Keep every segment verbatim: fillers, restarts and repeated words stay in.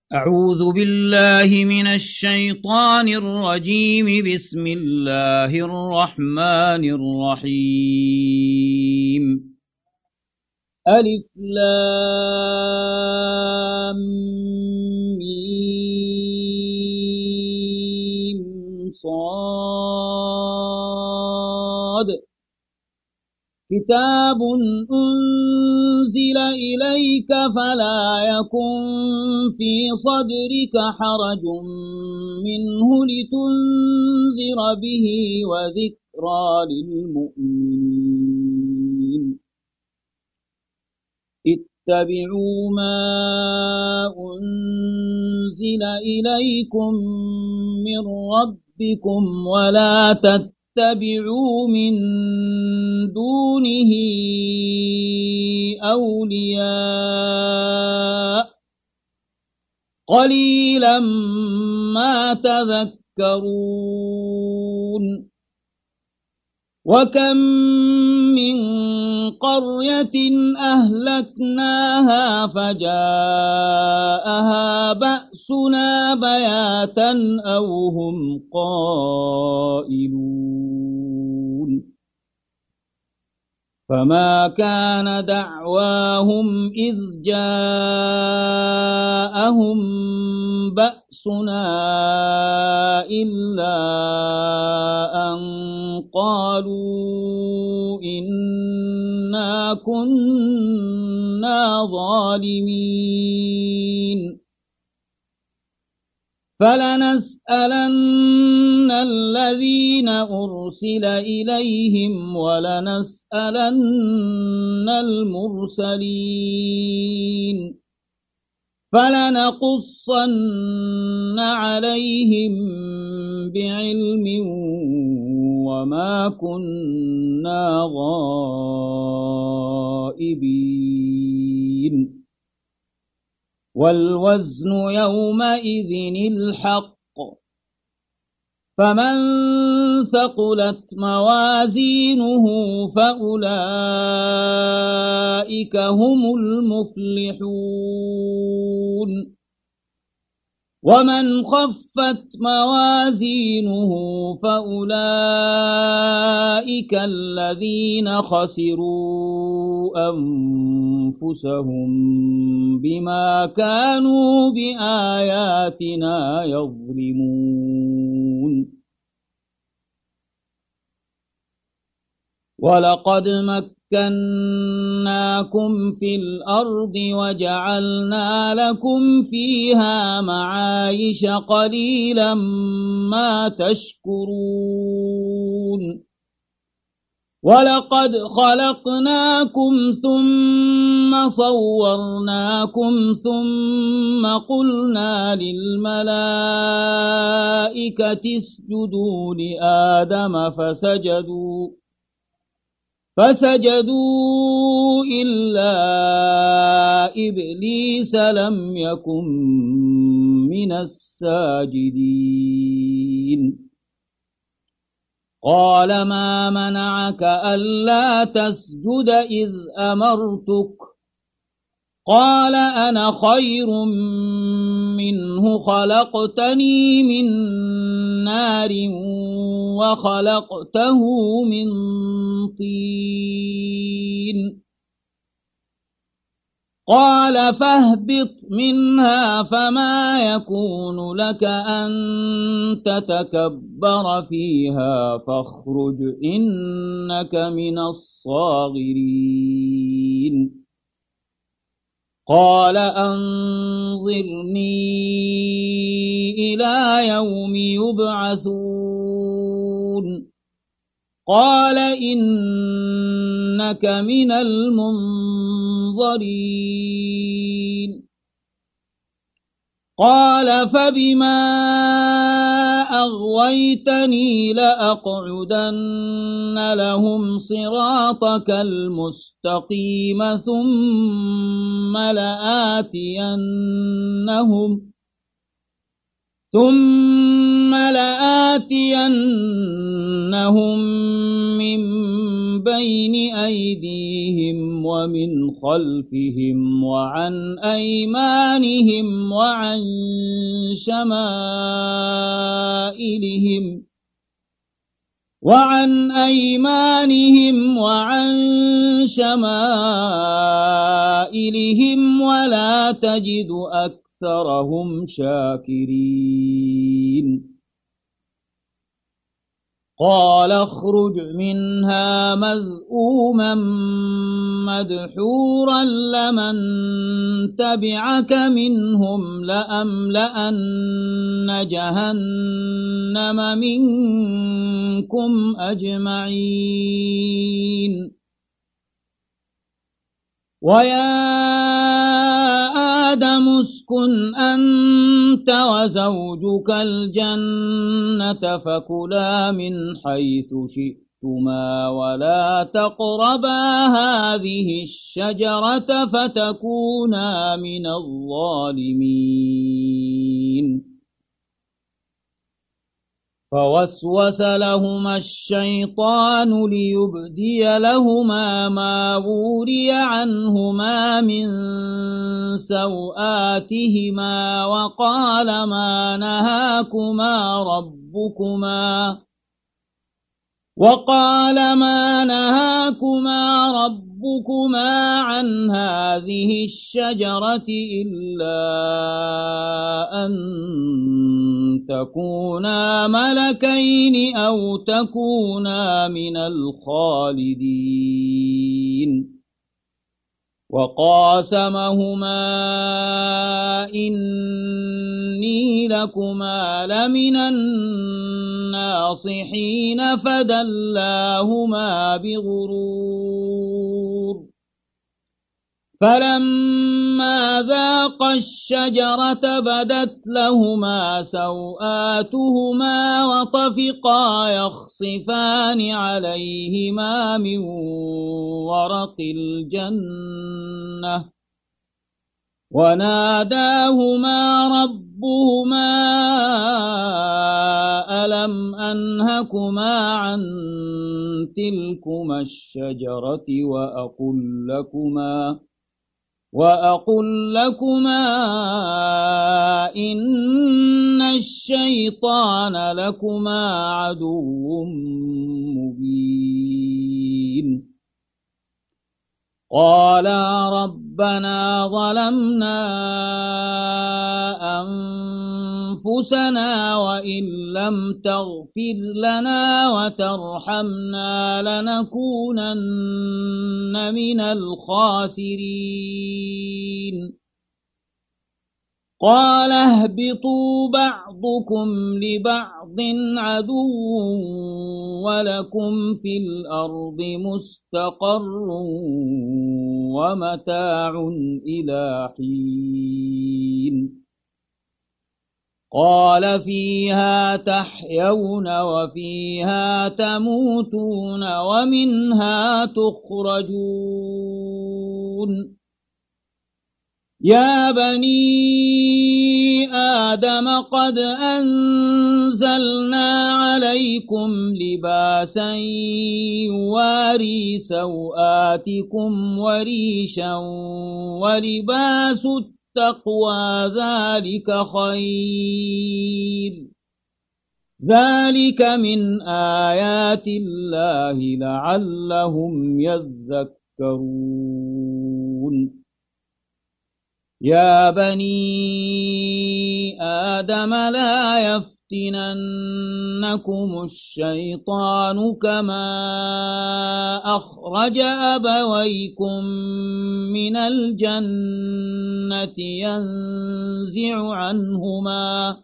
أعوذ بالله من الشيطان الرجيم. بسم الله الرحمن الرحيم. ألف لام ميم صاد. كتاب أنزل إليك فلا يكن في صدرك حرج منه لتنذر به وذكرى للمؤمنين. اتبعوا ما أنزل إليكم من ربكم ولا تتبعوا اتبعوا من دونه أولياء قليلا ما تذكرون. وكم من قرية أهلكناها فجاءها بأسنا بياتا أو هم قائلون. فما كان دعواهم إذ جاءهم بأسنا إلا أن قالوا إنا كنا ظالمين. فلنسألن الذين أرسل إليهم ولنسألن المرسلين فلنقصن عليهم بعلم وما كنا غائبين. والوزن يومئذ الحق. فمن ثقلت موازينه فأولئك هم المفلحون. ومن خفت موازينه فأولئك الذين خسروا أنفسهم بما كانوا بآياتنا يظلمون. ولقد مكناكم في الأرض وجعلنا لكم فيها معايش قليلا ما تشكرون. ولقد خلقناكم ثم صورناكم ثم قلنا للملائكة اسجدوا لآدم فسجدوا فسجدوا إلا إبليس لم يكن من الساجدين. قال ما منعك ألا تسجد إذ أمرتك؟ قال أنا خير منه خلقتني من نار وخلقته من طين. قال فاهبط منها فما يكون لك أن تتكبر فيها فاخرج إنك من الصاغرين. قال أنظرني إلى يوم يبعثون. قال إنك من المنظرين. قال فبما أغويتني لأقعدن لهم صراطك المستقيم ثم لآتينهم ثم لآتينهم من بين أيديهم ومن خلفهم وعن أيمانهم وعن شمائلهم وعن أيمانهم وعن شمائلهم ولا تجد أكثرهم شاكرين قال اخرج منها مذءوما مدحورا لمن تبعك منهم لأملأن جهنم منكم أجمعين ويا آدم اسكن أنت وزوجك الجنة فكلا من حيث شئتما ولا تقربا هذه الشجرة فتكونا من الظالمين فوسوس لهما الشيطان ليبدي لهما ما وري عنهما من سوآتهما وقال ما نهاكما ربكما وقال ما نهاكما ربكما عن هذه الشجرة إلا أن تكونا ملكين أو تكونا من الخالدين وقاسمهما إني لكما لمن الناصحين فدلاهما بغرور فلما ذاقا الشجرة بدت لهما سوآتهما وطفقا يخصفان عليهما من ورق الجنة وناداهما ربهما ألم أنهكما عن تلكما الشجرة وأقل لكما وأقل لكما إن الشيطان لكما عدو مبين قالا ربنا ظلمنا أنفسنا وإن لم تغفر لنا وترحمنا لنكونن من الخاسرين قال اهبطوا بعضكم لبعض عدو ولكم في الأرض مستقر ومتاع إلى حين قال فيها تحيون وفيها تموتون ومنها تخرجون يا بني آدم قد أنزلنا عليكم لباسا يواري سوآتكم وريشا ولباس التقوى ذلك خير ذلك من آيات الله لعلهم يذكرون يا بني آدم لا يفتننكم الشيطان كما أخرج أبويكم من الجنة ينزع عنهما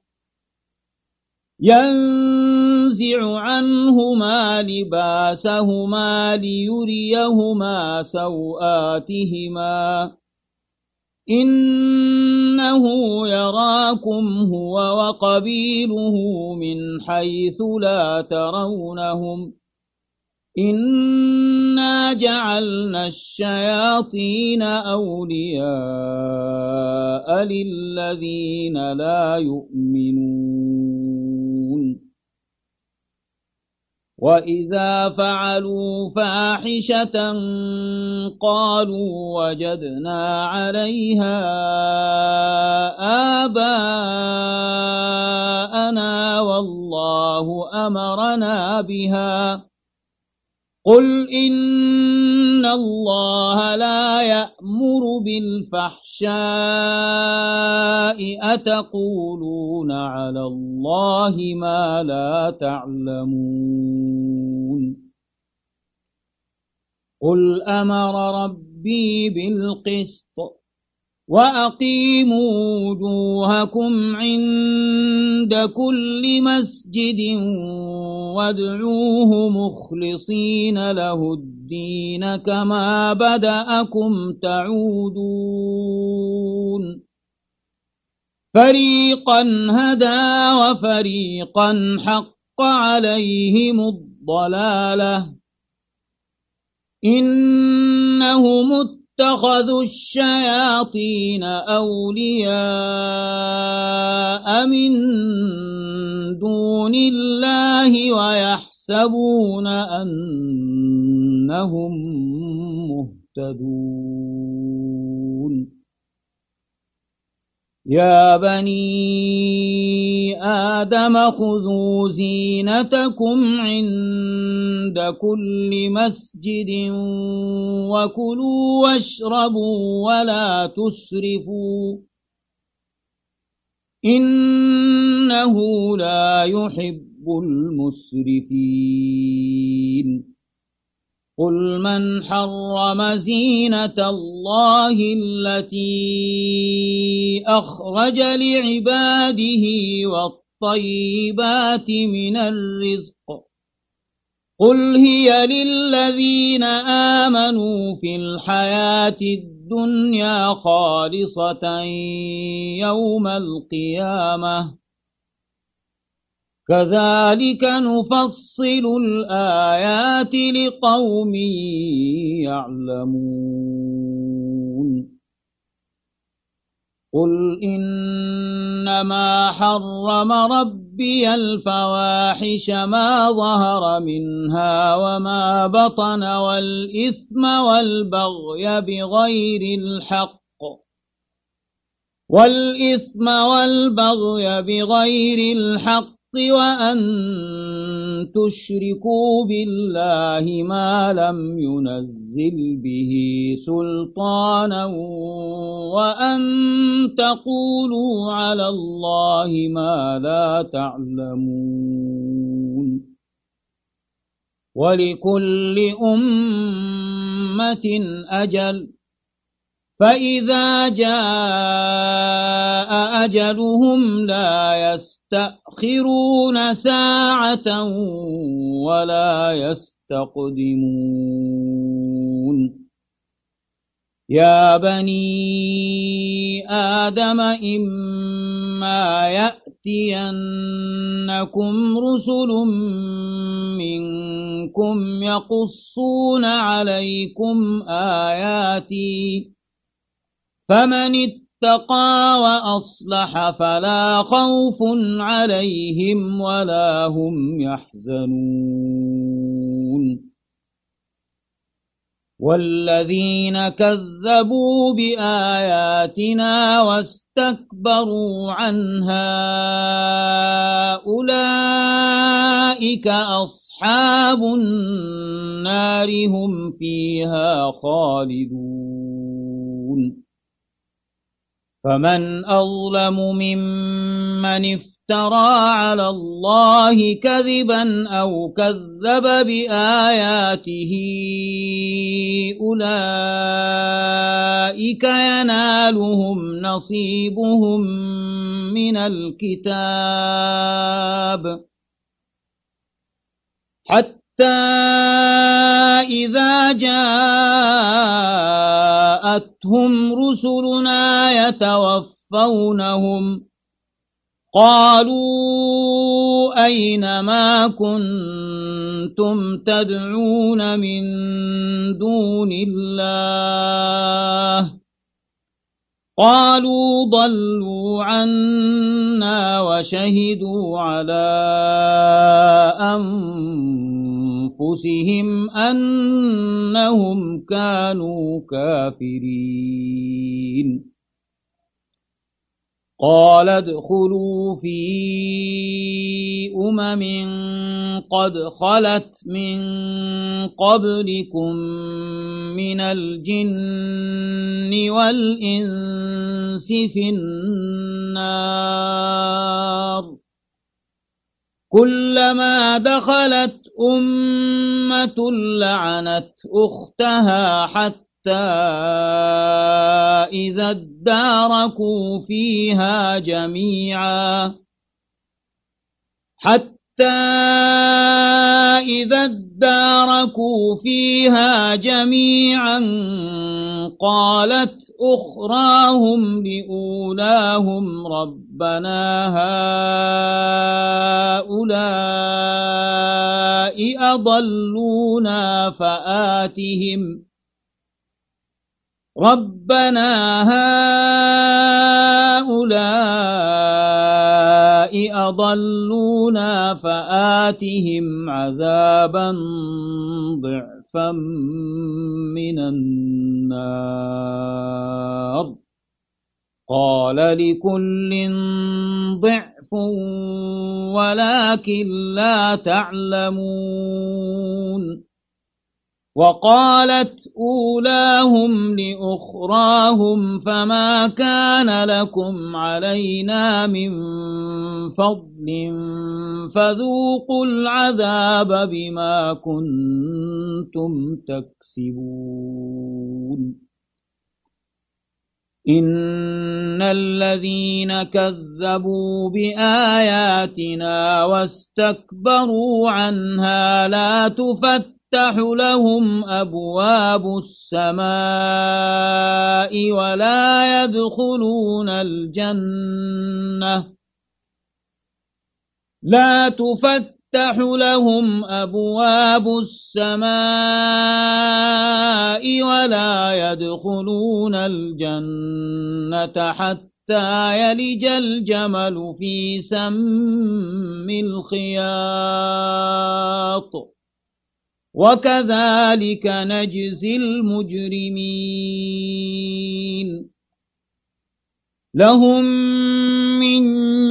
ينزع عنهما لباسهما ليريهما سوآتهما إنه يراكم هو وقبيله من حيث لا ترونهم إنا جعلنا الشياطين أولياء للذين لا يؤمنون وإذا فعلوا فاحشة قالوا وجدنا عليها آباءنا والله أمرنا بها قل إن الله لا يأمر بالفحشاء أتقولون على الله ما لا تعلمون قل أمر ربي بالقسط وأقيموا وجوهكم عند كل مسجد وادعوه مخلصين له الدين كما بدأكم تعودون فريقا هدى وفريقا حق عليهم الضلالة إنهم اتخذوا الشياطين أولياء من دون الله ويحسبون أنهم مهتدون يا بني آدم خذوا زينتكم عند كل مسجد وكلوا واشربوا ولا تسرفوا إنه لا يحب المسرفين قل من حرم زينة الله التي أخرج لعباده والطيبات من الرزق قل هي للذين آمنوا في الحياة الدنيا خالصة يوم القيامة كذلك نفصل الآيات لقوم يعلمون قل إنما حرم ربي الفواحش ما ظهر منها وما بطن والإثم والبغي بغير الحق والإثم والبغي بغير الحق وأن تشركوا بالله ما لم ينزل به سلطانا وأن تقولوا على الله ما لا تعلمون ولكل أمة أجل فإذا جاء أجلهم لا يستأخرون ساعة ولا يستقدمون يا بني آدم إما يأتينكم رسل منكم يقصون عليكم آياتي فمن اتقى وأصلح فلا خوف عليهم ولا هم يحزنون والذين كذبوا بآياتنا واستكبروا عنها أولئك أصحاب النار هم فيها خالدون فمن أظلم ممن افترى على الله كذبا أو كذب بآياته أولئك ينالهم نصيبهم من الكتاب حتى إذا جاءتهم رسلنا يتوفونهم قالوا أين ما كنتم تدعون من دون الله قالوا ضلوا عنا وشهدوا على أنفسهم أنهم كانوا كافرين قال ادخلوا في أمم قد خلت من قبلكم من الجن والإنس في النار كلما دخلت أمة لعنت أختها حتى إذا اداركوا فيها جميعا حتى إذا اداركوا فيها جميعا قالت أخراهم لأولاهم ربنا هؤلاء أضلونا فآتهم ربنا هؤلاء أضلونا فآتهم عذابا ضعفا من النار قال لكل ضعف ولكن لا تعلمون وقالت أولاهم لأخراهم فما كان لكم علينا من فضل فذوقوا العذاب بما كنتم تكسبون إن الذين كذبوا بآياتنا واستكبروا عنها لا تفتح تفتح لهم أبواب السماء ولا يدخلون الجنة لا تفتح لهم أبواب السماء ولا يدخلون الجنة حتى يلج الجمل في سم الخياط وكذلك نجزي المجرمين لهم من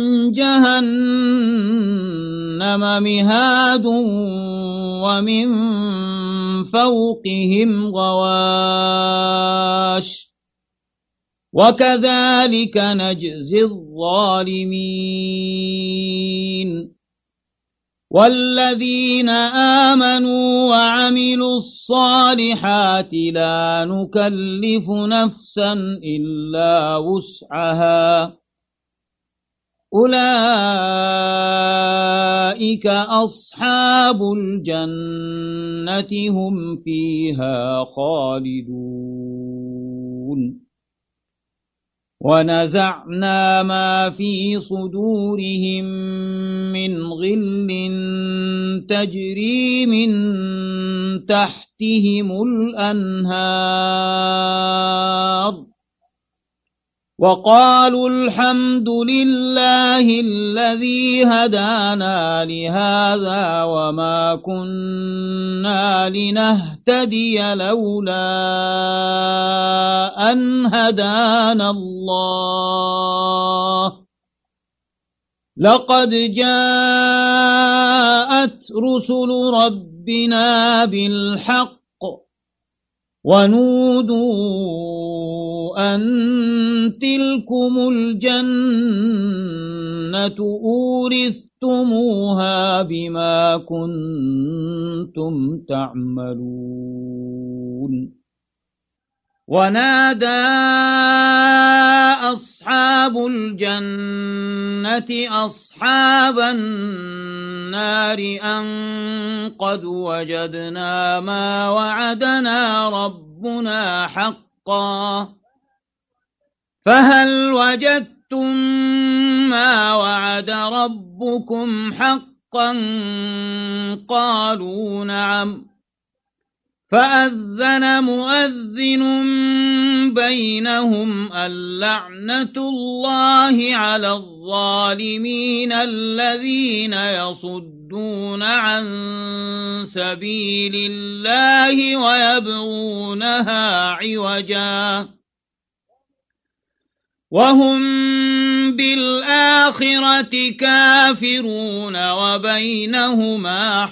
جهنم مهاد ومن فوقهم غواش وكذلك نجزي الظالمين والذين آمنوا وعملوا الصالحات لا نكلف نفسا إلا وسعها أولئك أصحاب الجنة هم فيها خالدون ونزعنا ما في صدورهم من غل تجري من تحتهم الأنهار وقالوا الحمد لله الذي هدانا لهذا وما كنا لنهتدي لولا أن هدانا الله لقد جاءت رسل ربنا بالحق ونودوا أن تلكم الجنة أورثتموها بما كنتم تعملون ونادى أصحاب الجنة أصحاب النار أن قد وجدنا ما وعدنا ربنا حقا فهل وجدتم ما وعد ربكم حقا قالوا نعم فأذن مؤذن بينهم اللعنة الله على الظالمين الذين يصدون عن سبيل الله ويبغونها عوجا وهم بالآخرة كافرون وبينهما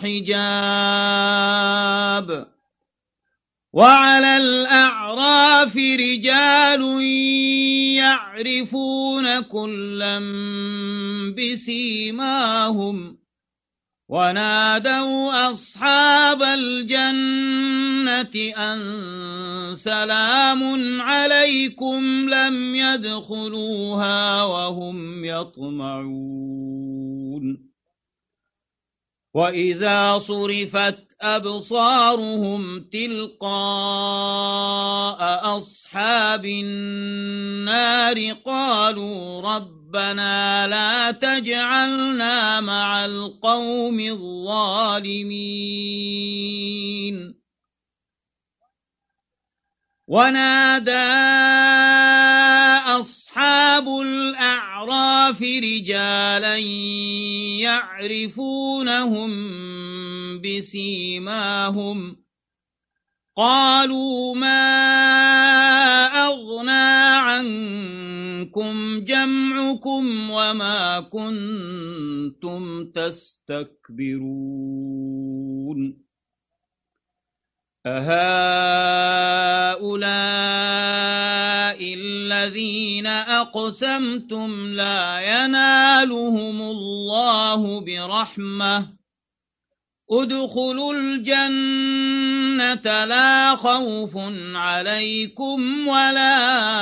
حجاب. وعلى الأعراف رجال يعرفون كلا بسيماهم ونادوا أصحاب الجنة أن سلام عليكم لم يدخلوها وهم يطمعون. وإذا صرفت أبصارهم تلقاء أصحاب النار قالوا ربنا لا تجعلنا مع القوم الظالمين. ونادى أصحاب الأعراف رجالا يعرفونهم بسيماهم قالوا ما أغنى عنكم جمعكم وما كنتم تستكبرون أهؤلاء الذين أقسمتم لا ينالهم الله برحمة ادخلوا الجنة لا خوف عليكم ولا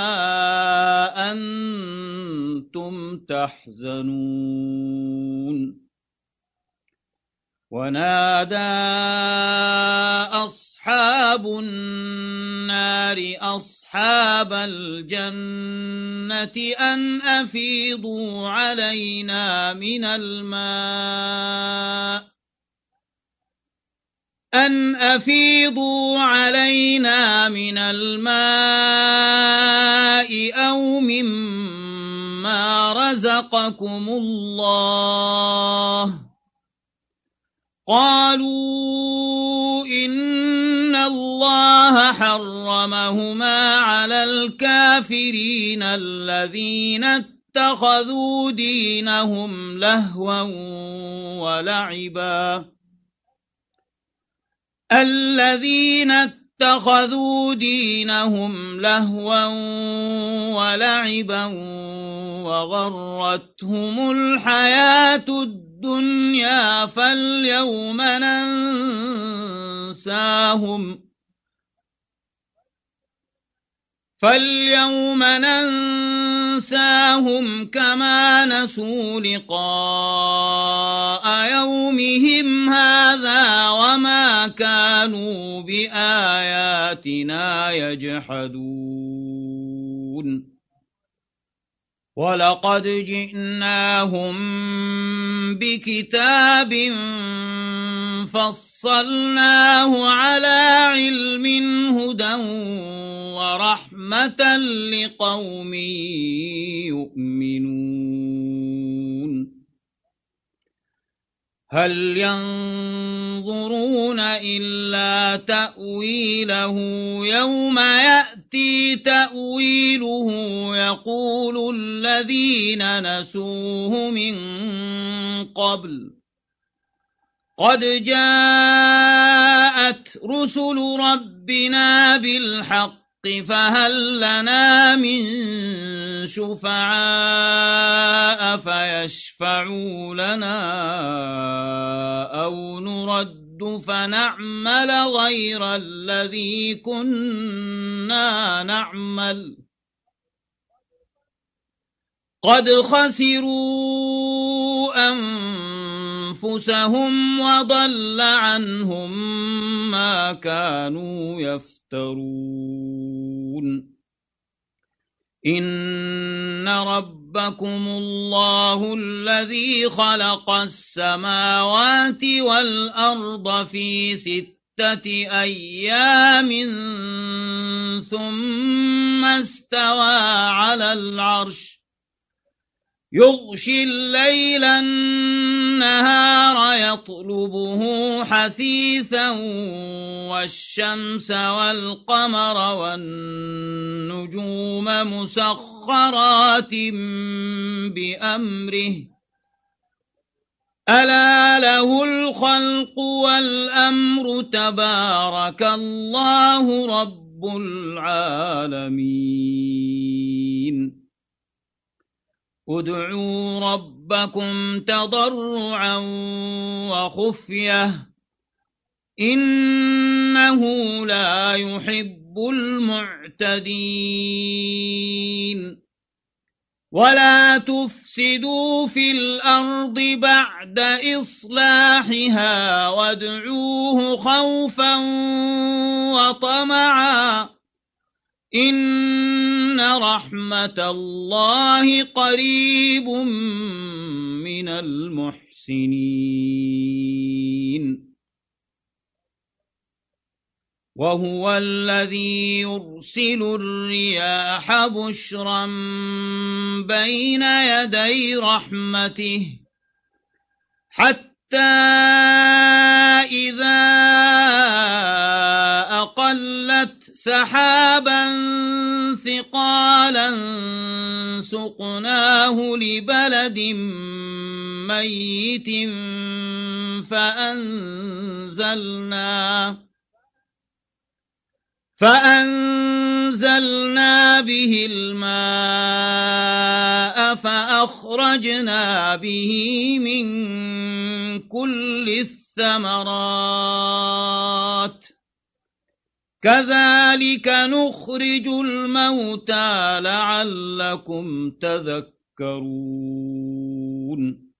أنتم تحزنون. ونادى أصحاب النار أصحاب الجنة أن أفيضوا علينا من الماء أن أفيضوا علينا من الماء أو مما رزقكم الله قالوا إن الله حرمهما على الكافرين الذين اتخذوا دينهم لهوا ولعبا الذين اتخذوا دينهم لهوا ولعبا وغرتهم الحياة الدنيا فاليوم ننساهم فاليوم ننساهم كما نسوا لقاء يومهم هذا وما كانوا بآياتنا يجحدون. ولقد جئناهم بكتاب فصلناه على علم هدى ورحمة لقوم يؤمنون. هل ينظرون إلا تأويله يوم يأتي تأويله يقول الذين نسوه من قبل قد جاءت رسل ربنا بالحق فهل لنا من شفعاء فيشفعوا لنا أو نرد فنعمل غير الذي كنا نعمل قد خسروا أنفسهم وضل عنهم ما كانوا يفترون. إن ربكم الله الذي خلق السماوات والأرض في ستة ستة أيام ثم استوى على العرش يغشي الليل النهار يطلبه حثيثا والشمس والقمر والنجوم مسخرات بأمره ألا له الخلق والأمر تبارك الله رب العالمين ادعوا ربكم تضرعا وخفية إنه لا يحب المعتدين ولا تفسدوا في الأرض بعد إصلاحها وادعوه خوفا وطمعا إن رحمة الله قريب من المحسنين وهو الذي يرسل الرياح بشرا بين يدي رحمته حتى إذا أقلت سحابا ثقالا سقناه لبلد ميت فأنزلنا فأنزلنا به الماء فأخرجنا به من كل الثمرات كذلك نخرج الموتى لعلكم تذكرون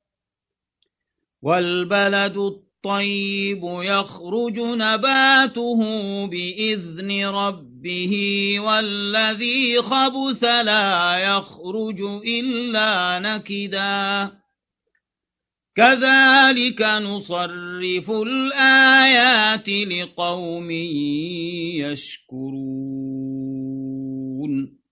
والبلد الطيب يخرج نباته بإذن ربه والذي خبث لا يخرج إلا نكدا كذلك نصرف الآيات لقوم يشكرون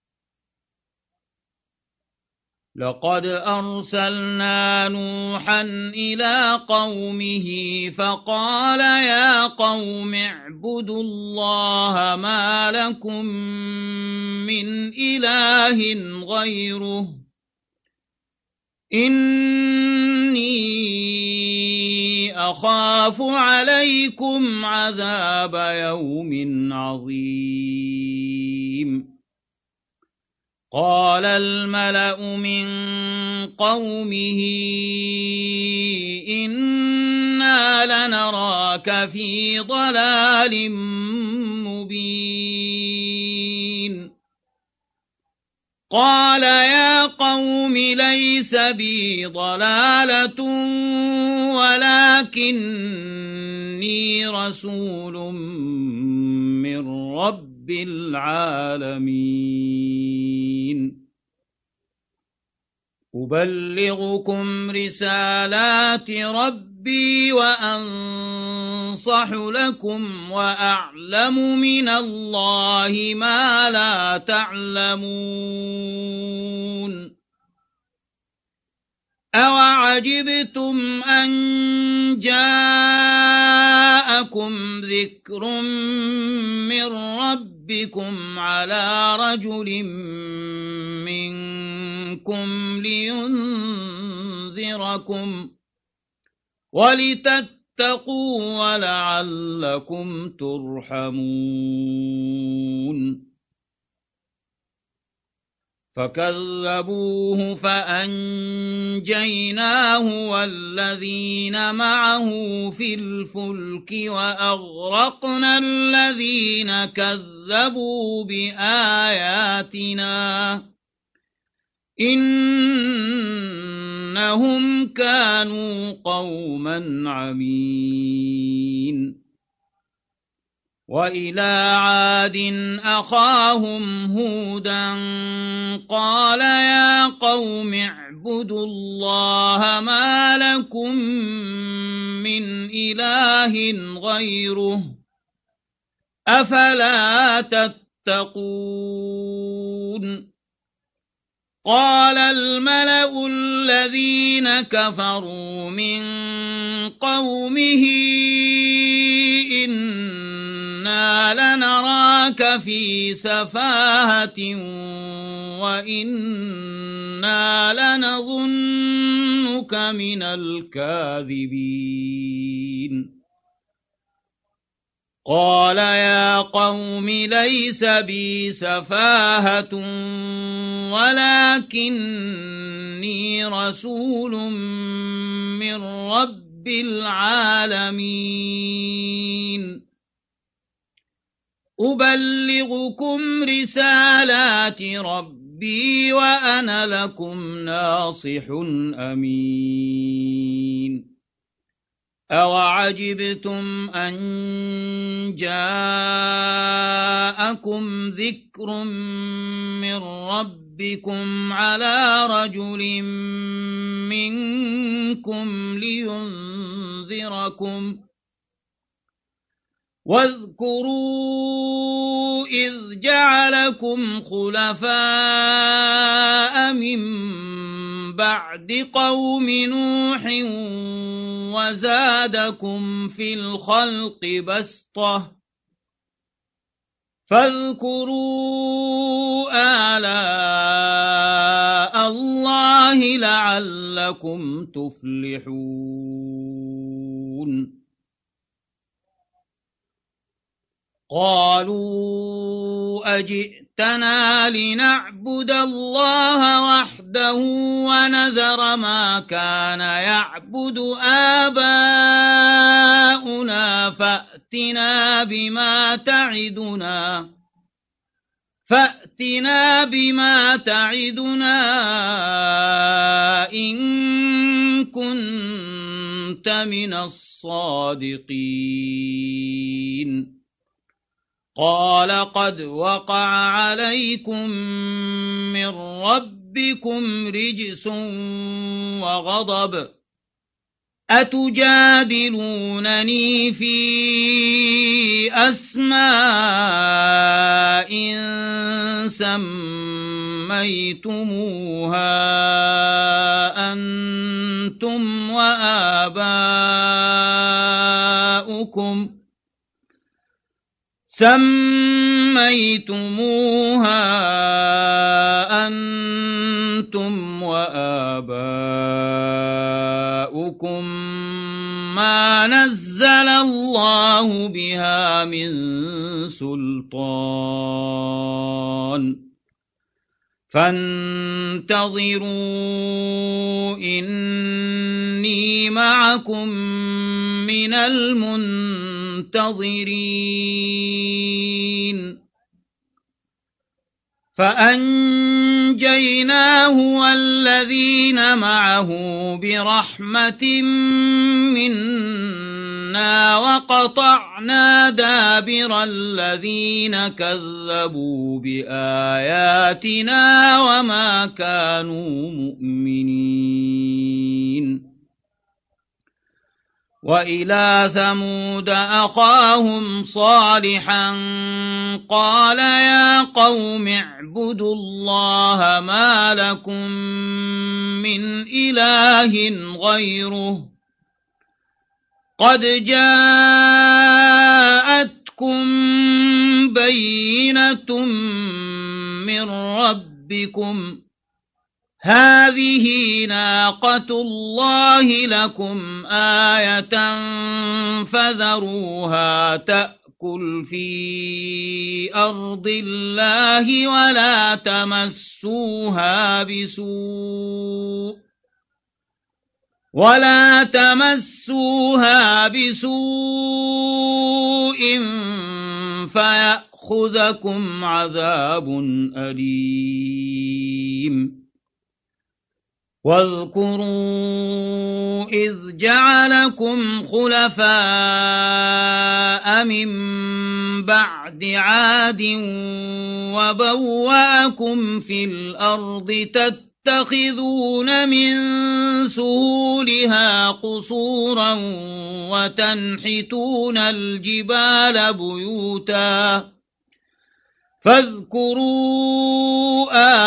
لقد أرسلنا نوحا إلى قومه فقال يا قوم اعبدوا الله ما لكم من إله غيره إني أخاف عليكم عذاب يوم عظيم قال الملأ من قومه إنا لنراك في ضلال مبين قال يا قوم ليس بي ضلالة ولكني رسول من رب العالمين أبلغكم رسالات ربي وأنصح لكم وأعلم من الله ما لا تعلمون أوعجبتم أن جاءكم ذكر من ربكم على رجل منكم لينذركم ولتتقوا ولعلكم ترحمون فكذبوه فأنجيناه والذين معه في الفلك وأغرقنا الذين كذبوا بآياتنا إنهم كانوا قوما عمين وإلى عاد أخاهم هودا قال يا قوم اعبدوا الله ما لكم من إله غيره أفلا تتقون قال الملأ الذين كفروا من قومه إنا لنراك في سفاهة وإنا لنظنك من الكاذبين قال يا قوم ليس بي سفاهة ولكني رسول من رب العالمين أبلغكم رسالات ربي وأنا لكم ناصح أمين أوعجبتم أن جاءكم ذكر من ربكم على رجل منكم لينذركم واذكروا إذ جعلكم خلفاء من بعد قوم نوح وزادكم في الخلق بسطة فاذكروا آلاء الله لعلكم تفلحون قالوا أجئتنا لنعبد الله وحده ونذر ما كان يعبد آباؤنا فأتنا بما تعدنا فأتنا بما تعدنا إن كنت من الصادقين قال قد وقع عليكم من ربكم رجس وغضب أتجادلونني في أسماء سميتموها أنتم وآباؤكم سميتموها أنتم وآباؤكم ما نزل الله بها من سلطان فانتظروا إني معكم من المنتظرين فأنجيناه والذين معه برحمة منا وقطعنا دابر الذين كذبوا بآياتنا وما كانوا مؤمنين وإلى ثمود أخاهم صالحا قال يا قوم اعبدوا الله ما لكم من إله غيره قد جاءتكم بينة من ربكم هذه ناقة الله لكم آية فذروها تأكل في أرض الله ولا تمسوها بسوء ولا تمسوها بسوء فيأخذكم عذاب أليم واذكروا إذ جعلكم خلفاء من بعد عاد وبوأكم في الأرض تتخذون من سهولها قصورا وتنحتون الجبال بيوتا فاذكروا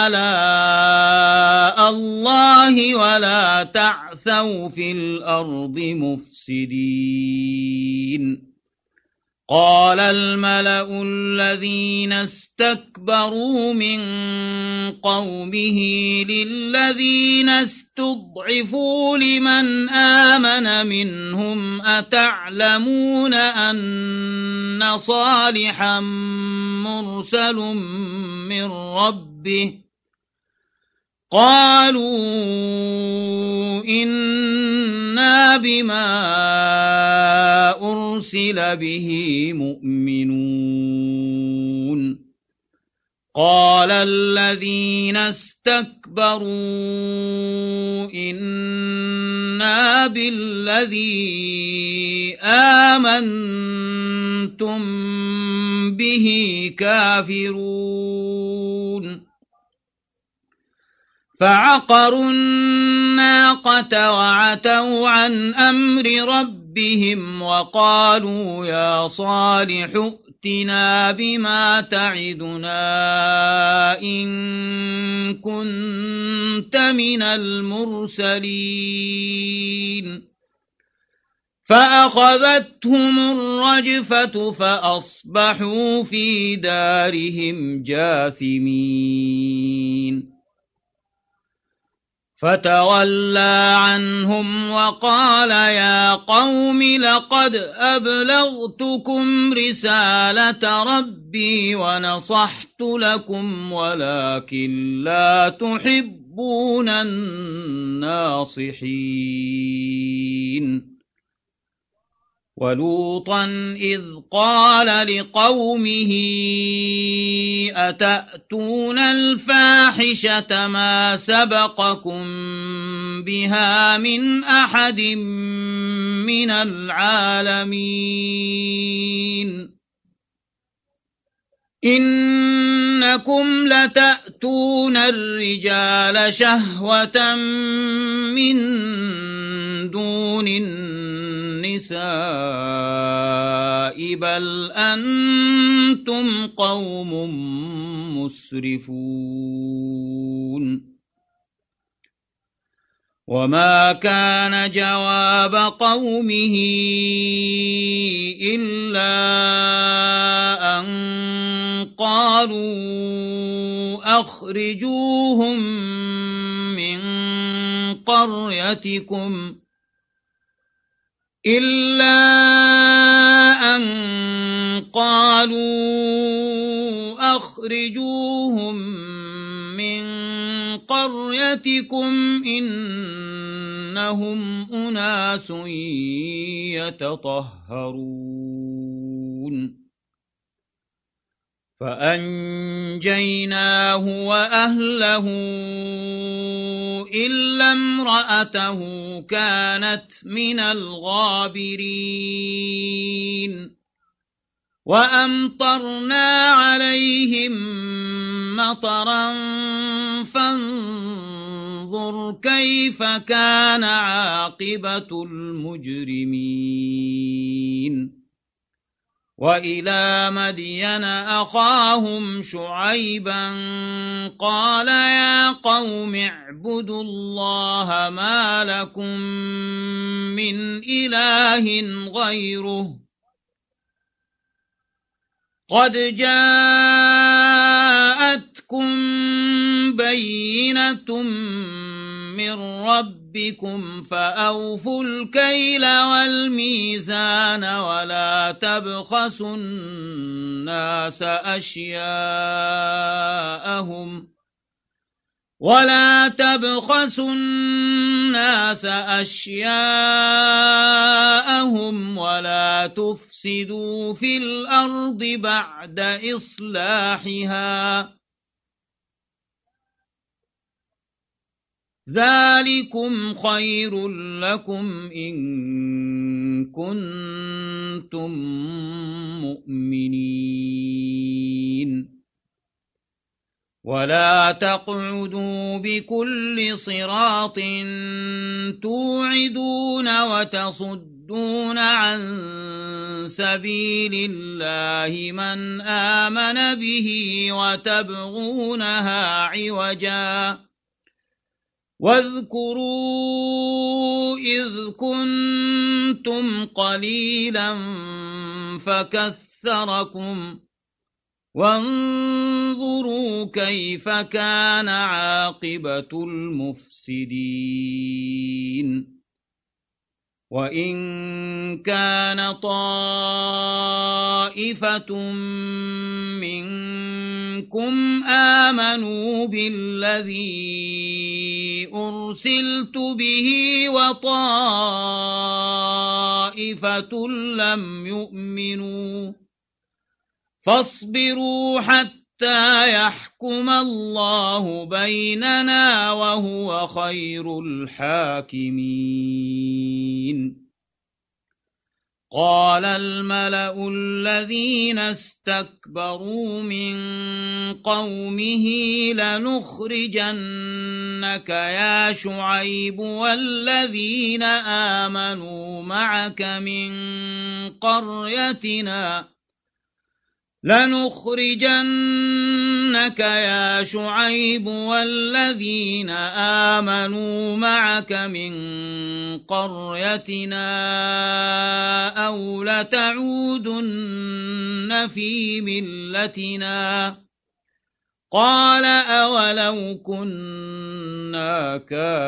آلاء الله ولا تعثوا في الأرض مفسدين قال الملأ الذين استكبروا من قومه للذين استضعفوا لمن آمن منهم أتعلمون أن صالحا مرسل من ربه قالوا إنا بما أرسل به مؤمنون قال الذين استكبروا إنا بالذي آمنتم به كافرون فعقروا الناقة وعتوا عن أمر ربهم وقالوا يا صالح ائتنا بما تعدنا إن كنت من المرسلين فأخذتهم الرجفة فأصبحوا في دارهم جاثمين فتولى عنهم وقال يا قوم لقد أبلغتكم رسالة ربي ونصحت لكم ولكن لا تحبون الناصحين ولوطا إذ قال لقومه أتأتون الفاحشة ما سبقكم بها من أحد من العالمين إنكم لتأتون الرجال شهوة من دون النساء بل أنتم قوم مسرفون وما كان جواب قومه إلا أن قالوا أخرجوهم من قريتكم إلا أن قالوا أخرجوهم من قريتكم إنهم أناس يتطهرون فأنجيناه وأهله إلا امرأته كانت من الغابرين وأمطرنا عليهم مطرا فانظر كيف كان عاقبة المجرمين وإلى مدين أخاهم شعيبا قال يا قوم اعبدوا الله ما لكم من إله غيره قد جاءتكم بينة من ربكم فأوفوا الكيل والميزان ولا تبخسوا الناس أشياءهم ولا تبخسوا الناس أشياءهم ولا تفسدوا في الأرض بعد إصلاحها ذلكم خير لكم إن كنتم مؤمنين ولا تقعدوا بكل صراط توعدون وتصدون عن سبيل الله من آمن به وتبغونها عوجا واذكروا إذ كنتم قليلا فكثركم وانظروا كيف كان عاقبة المفسدين وإن كان طائفة منكم آمنوا بالذي أرسلت به وطائفة لم يؤمنوا فاصبروا حتى يحكم الله بيننا وهو خير الحاكمين قال الملأ الذين استكبروا من قومه لنخرجنك يا شعيب والذين آمنوا معك من قريتنا لنخرجنك يا شعيب والذين آمنوا معك من قريتنا أو لتعودن في ملتنا قال أولو كنا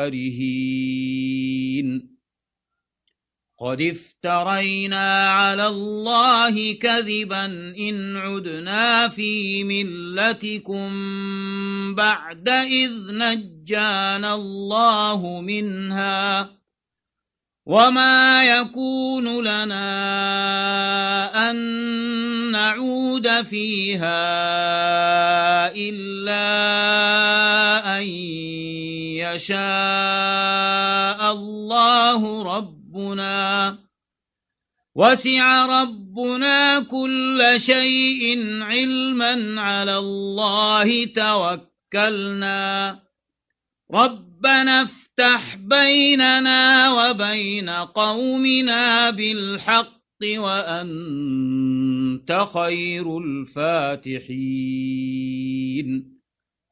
كارهين قد افترينا على الله كذبا إن عدنا في ملتكم بعد إذ نجانا الله منها وما يكون لنا أن نعود فيها إلا أن يشاء الله ربنا ربنا وسع ربنا كل شيء علما على الله توكلنا ربنا افتح بيننا وبين قومنا بالحق وأنت خير الفاتحين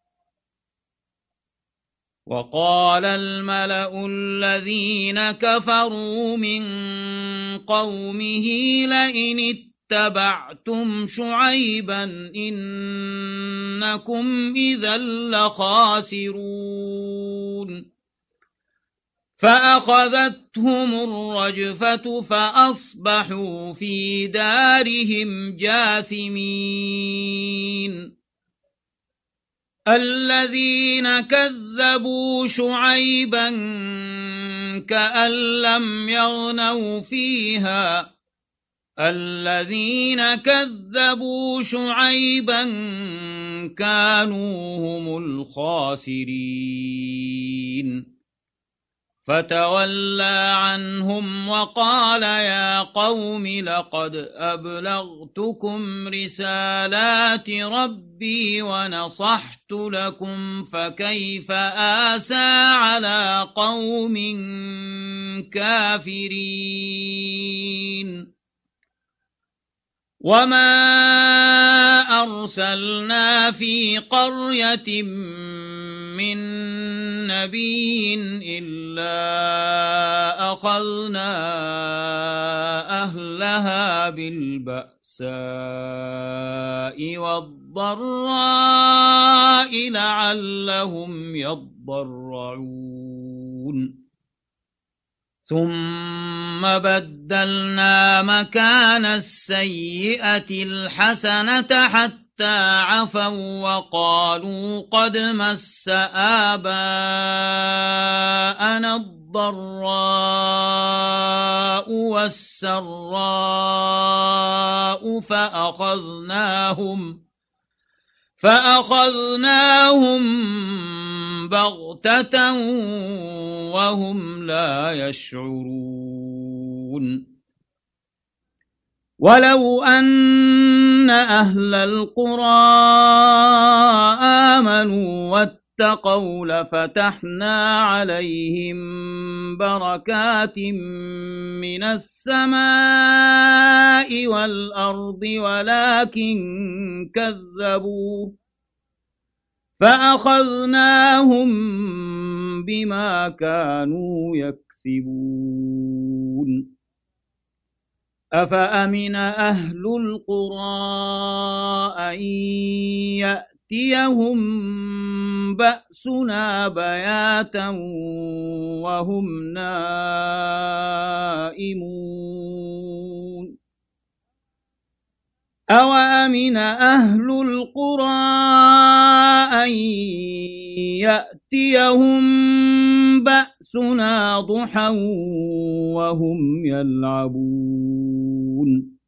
وقال الملأ الذين كفروا من قومه لئن اتبعتم شعيبا إنكم إذا لخاسرون فأخذتهم الرجفة فأصبحوا في دارهم جاثمين الذين كذبوا شعيبا كأن لم يغنوا فيها الذين كذبوا شعيبا كانوا هم الخاسرين فتولى عنهم وقال يا قوم لقد أبلغتكم رسالات ربي ونصحت لكم فكيف آسى على قوم كافرين وما أرسلنا في قرية من نبي إلا أخذنا أهلها بالبأساء والضراء لعلهم يضرعون ثم بدلنا مكان السيئة الحسنة حتى عفوا وقالوا قد مس آباءنا الضراء والسراء فأخذناهم فأخذناهم بغتة وهم لا يشعرون ولو أن أهل القرى آمنوا واتقوا لفتحنا عليهم بركات من السماء والأرض ولكن كذبوا فأخذناهم بما كانوا يكسبون أفأمن أهل القرى أن يأتيهم بأسنا بياتا وهم نائمون أوأمن أهل القرى أن يأتيهم بأسنا ضحى وهم يلعبون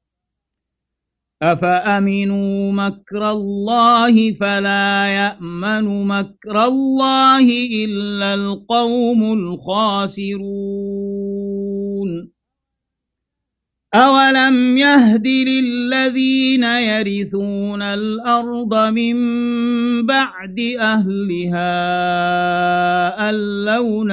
أفأمنوا مكر الله فلا يأمن مكر الله إلا القوم الخاسرون أولم يهد للذين يرثون الأرض من بعد أهلها أن لو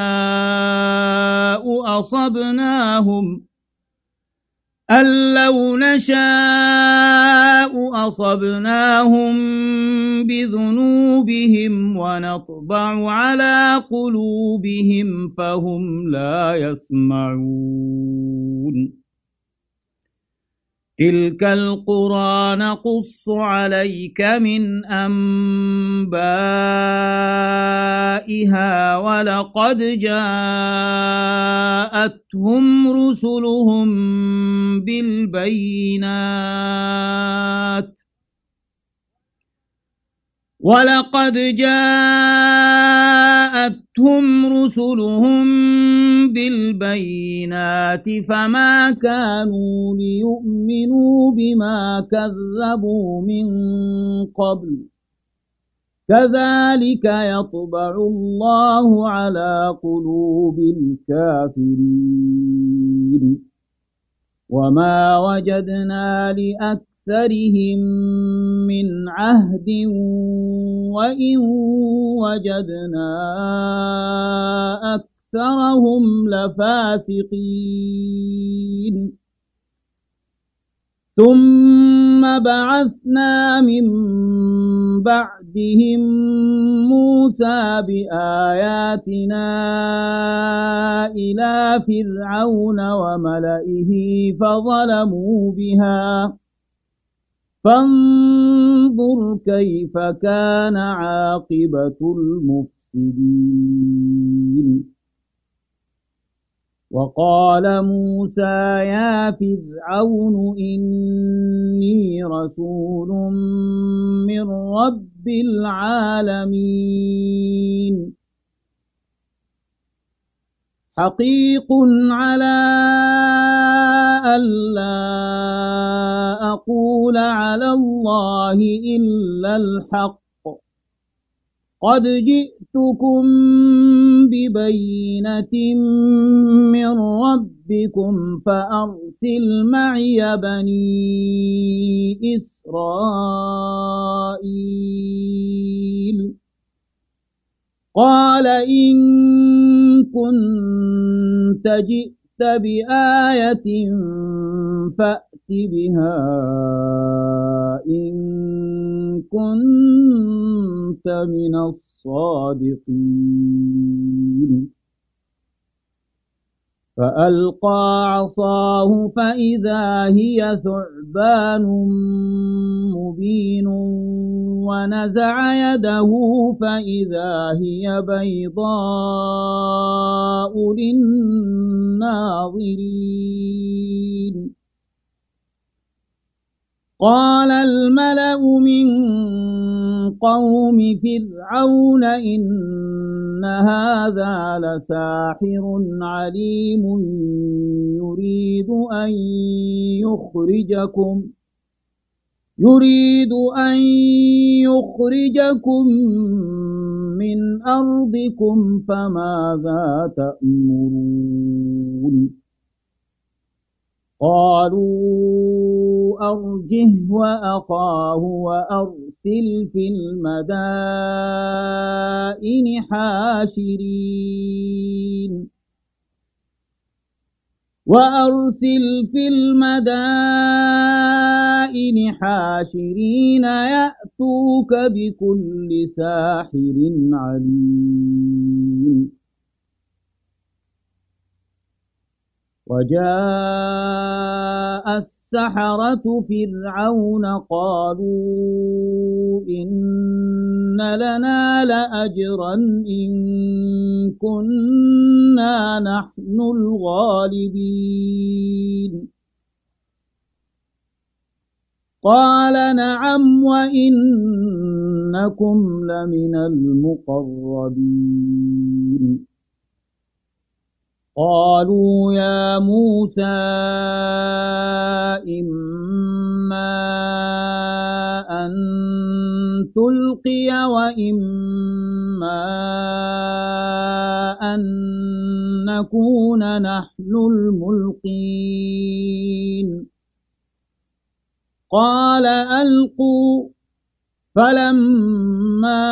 نشاء أصبناهم أن لو نشاء أصبناهم بذنوبهم ونطبع على قلوبهم فهم لا يسمعون تلك القرى نقص عليك من أنبائها ولقد جاءتهم رسلهم بالبينات ولقد جاءتهم رسلهم بالبينات فما كانوا ليؤمنوا بما كذبوا من قبل كذلك يطبع الله على قلوب الكافرين وما وجدنا لأكثرهم من عهد وإن وجدنا أكثرهم لفاسقين ثم بعثنا من بعدهم موسى بآياتنا إلى فرعون وملئه فظلموا بها فانظر كيف كان عاقبة المفسدين وقال موسى يا فرعون إني رسول من رب العالمين حقيق على ألا أقول على الله إلا الحق قد جئتكم ببينة من ربكم فأرسل معي بني إسرائيل قال إن كنت جئت بآية فأت بها إن كنت من الصادقين فألقى عصاه فإذا هي ثعبان مبين ونزع يده فإذا هي بيضاء للناظرين قال الملأ من قوم فرعون إن هذا لساحر عليم يريد أن يخرجكم يريد أن يخرجكم من أرضكم فماذا تأمرون قالوا أرجه وأخاه وأرسل في المدائن حاشرين وأرسل في المدائن حاشرين يأتوك بكل ساحر عليم وجاء السحرة فرعون قالوا إن لنا لأجرا إن كنا نحن الغالبين قال نعم وإنكم لمن المقربين قالوا يا موسى إما أن تلقي وإما أن نكون نحن الملقين قال ألقوا فلما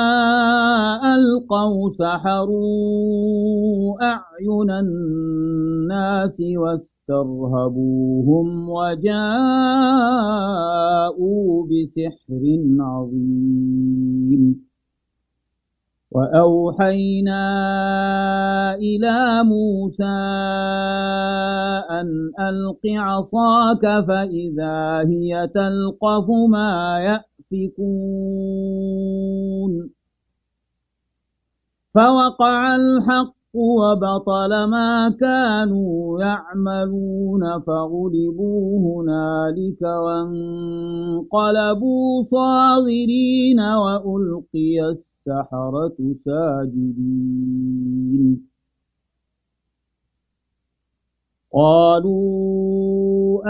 ألقوا سحروا أعين الناس واسترهبوهم وجاءوا بسحر عظيم وأوحينا إلى موسى أن ألق عصاك فإذا هي تلقف ما يأفكون فوقع الحق وبطل ما كانوا يعملون فغلبوا هنالك وانقلبوا صاغرين وألقي السحرة ساجدين قالوا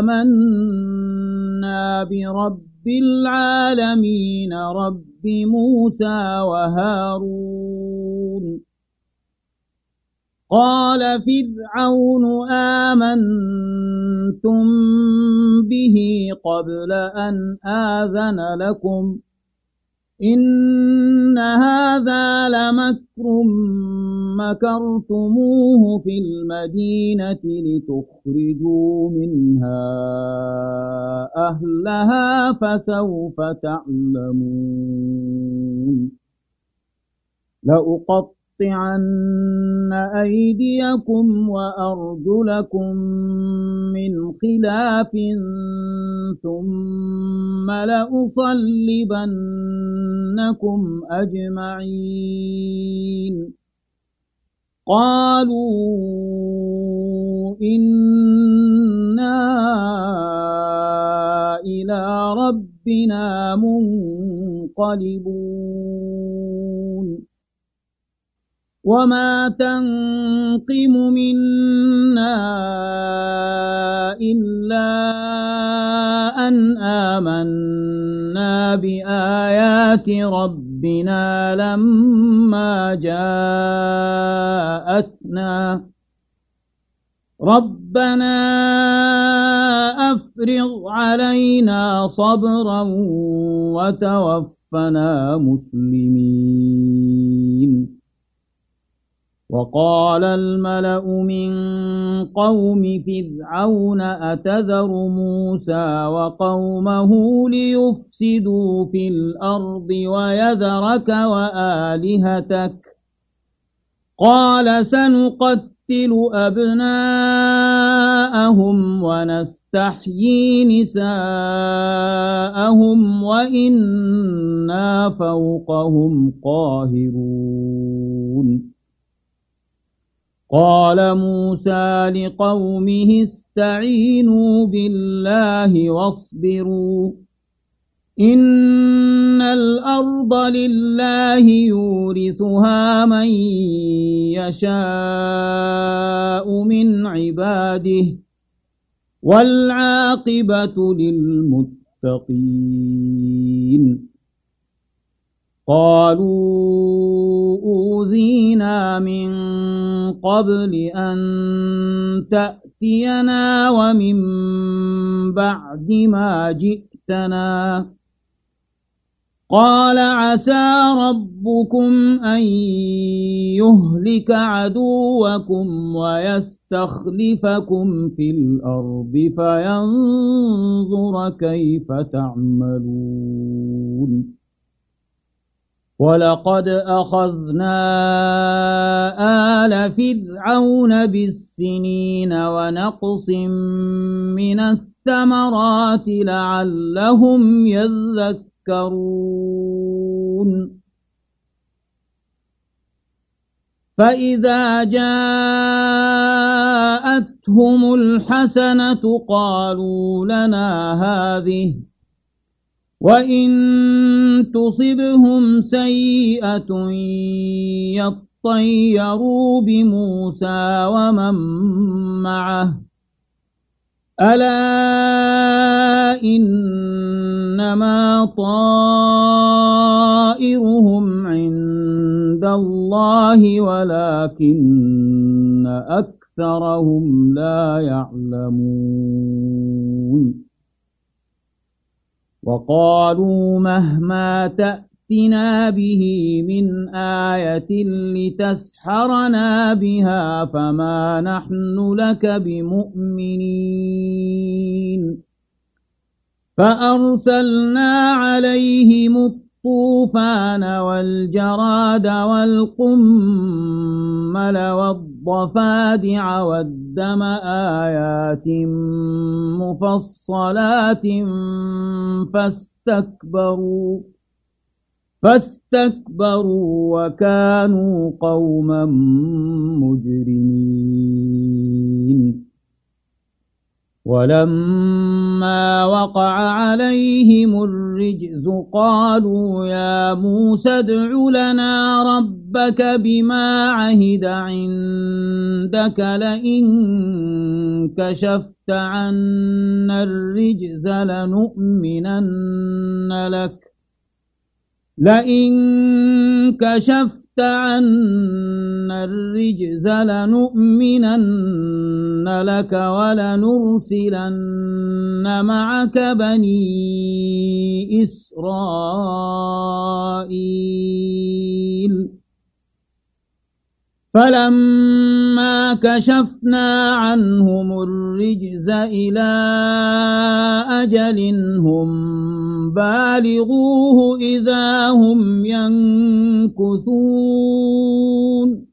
آمنا برب العالمين رب موسى وهارون قال فرعون آمنتم به قبل أن آذن لكم إن هذا لمكر مكرتموه في المدينة لتخرجوا منها أهلها فسوف تعلمون لأقطعن أيديكم وأرجلكم من خلاف ثم لأصلبنكم أجمعين قالوا إنا إلى ربنا منقلبون وما تنقم منا إلا أن آمنا بآيات ربنا لما جاءتنا ربنا أفرغ علينا صبرا وتوفنا مسلمين وقال الملأ من قوم فرعون أتذر موسى وقومه ليفسدوا في الأرض ويذرك وآلهتك قال سنقتل أبناءهم ونستحيي نساءهم وإنا فوقهم قاهرون قال موسى لقومه استعينوا بالله واصبروا إن الأرض لله يورثها من يشاء من عباده والعاقبة للمتقين قالوا أوذينا من قبل أن تأتينا ومن بعد ما جئتنا قال عسى ربكم أن يهلك عدوكم ويستخلفكم في الأرض فينظر كيف تعملون ولقد أخذنا آل فرعون بالسنين ونقص من الثمرات لعلهم يذكرون فإذا جاءتهم الحسنة قالوا لنا هذه وإن تصبهم سيئة يطيروا بموسى ومن معه ألا إنما طائرهم عند الله ولكن أكثرهم لا يعلمون وقالوا مهما تأتنا به من آية لتسحرنا بها فما نحن لك بمؤمنين فأرسلنا عليهم الطوفان والجراد والقمل والضفادع والدم آيات مفصلات فاستكبروا فاستكبروا وكانوا قوما مجرمين ولما وقع عليهم الرجز قالوا يا موسى ادع لنا ربك بما عهد عندك لئن كشفت عنا الرجز لنؤمنن لك لئن كشفت عنا الرجز لنؤمنن لك ولنرسلن معك بني إسرائيل فلما كشفنا عنهم الرجز إلى أجل هم بالغوه إذا هم ينكثون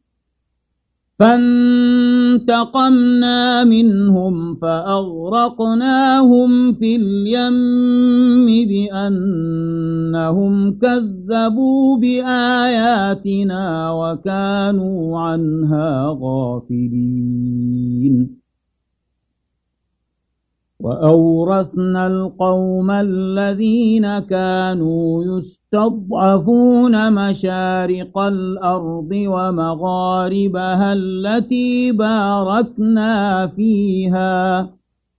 فانتقمنا منهم فأغرقناهم في اليم بأنهم كذبوا بآياتنا وكانوا عنها غافلين وأورثنا القوم الذين كانوا يستضعفون مشارق الأرض ومغاربها التي باركنا فيها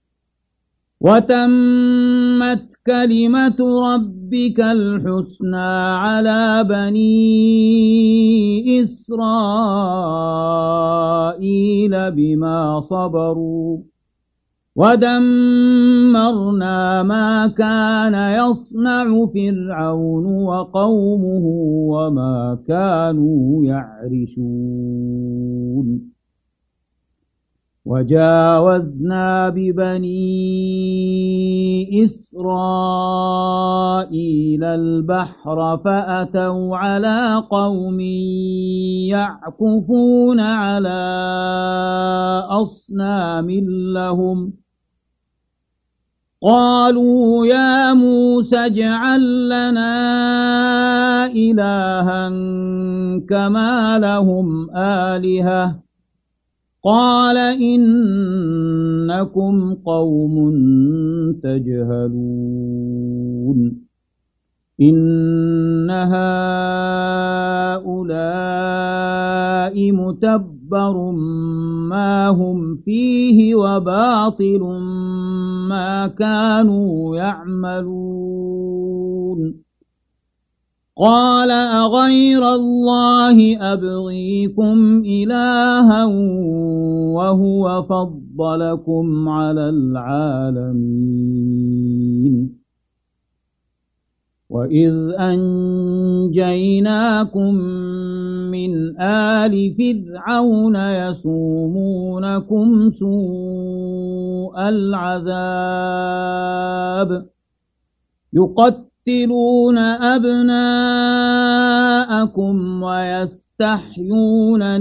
وتمت كلمة ربك الحسنى على بني إسرائيل بما صبروا ودمرنا ما كان يصنع فرعون وقومه وما كانوا يعرشون وجاوزنا ببني إسرائيل البحر فأتوا على قوم يعكفون على أصنام لهم قالوا يا موسى اجعل لنا إلها كما لهم آلهة قال إنكم قوم تجهلون إن هؤلاء متبر ما هم فيه وباطل ما كانوا يعملون قال أغير الله أبغيكم إلها وهو فضلكم على العالمين وإذ أنجيناكم من آل فرعون يسومونكم سوء العذاب يقتلون أبناءكم ويستحيون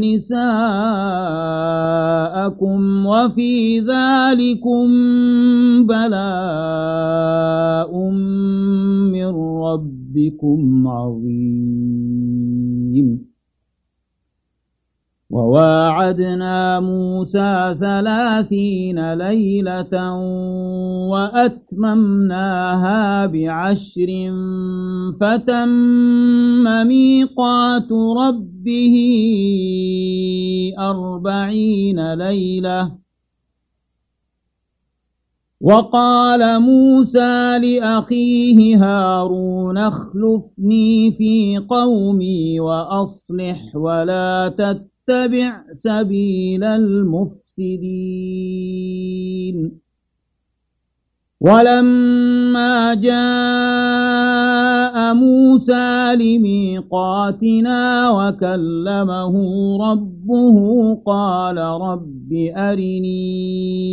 نساءكم وفي ذلكم بلاء من ربكم عظيم وواعدنا موسى ثلاثين ليلة وأتممناها بعشر فتم ميقات ربه أربعين ليلة وقال موسى لأخيه هارون اخلفني في قومي وأصلح ولا تتبع اتبع سبيل المفسدين ولما جاء موسى لميقاتنا وكلمه ربه قال رب أرني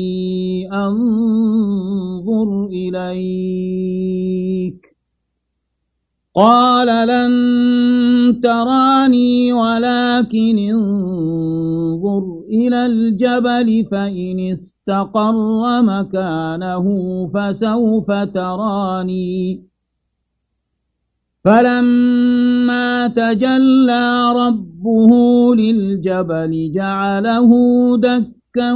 أنظر إليك قال لن تراني ولكن انظر إلى الجبل فإن استقر مكانه فسوف تراني فلما تجلى ربه للجبل جعله دكا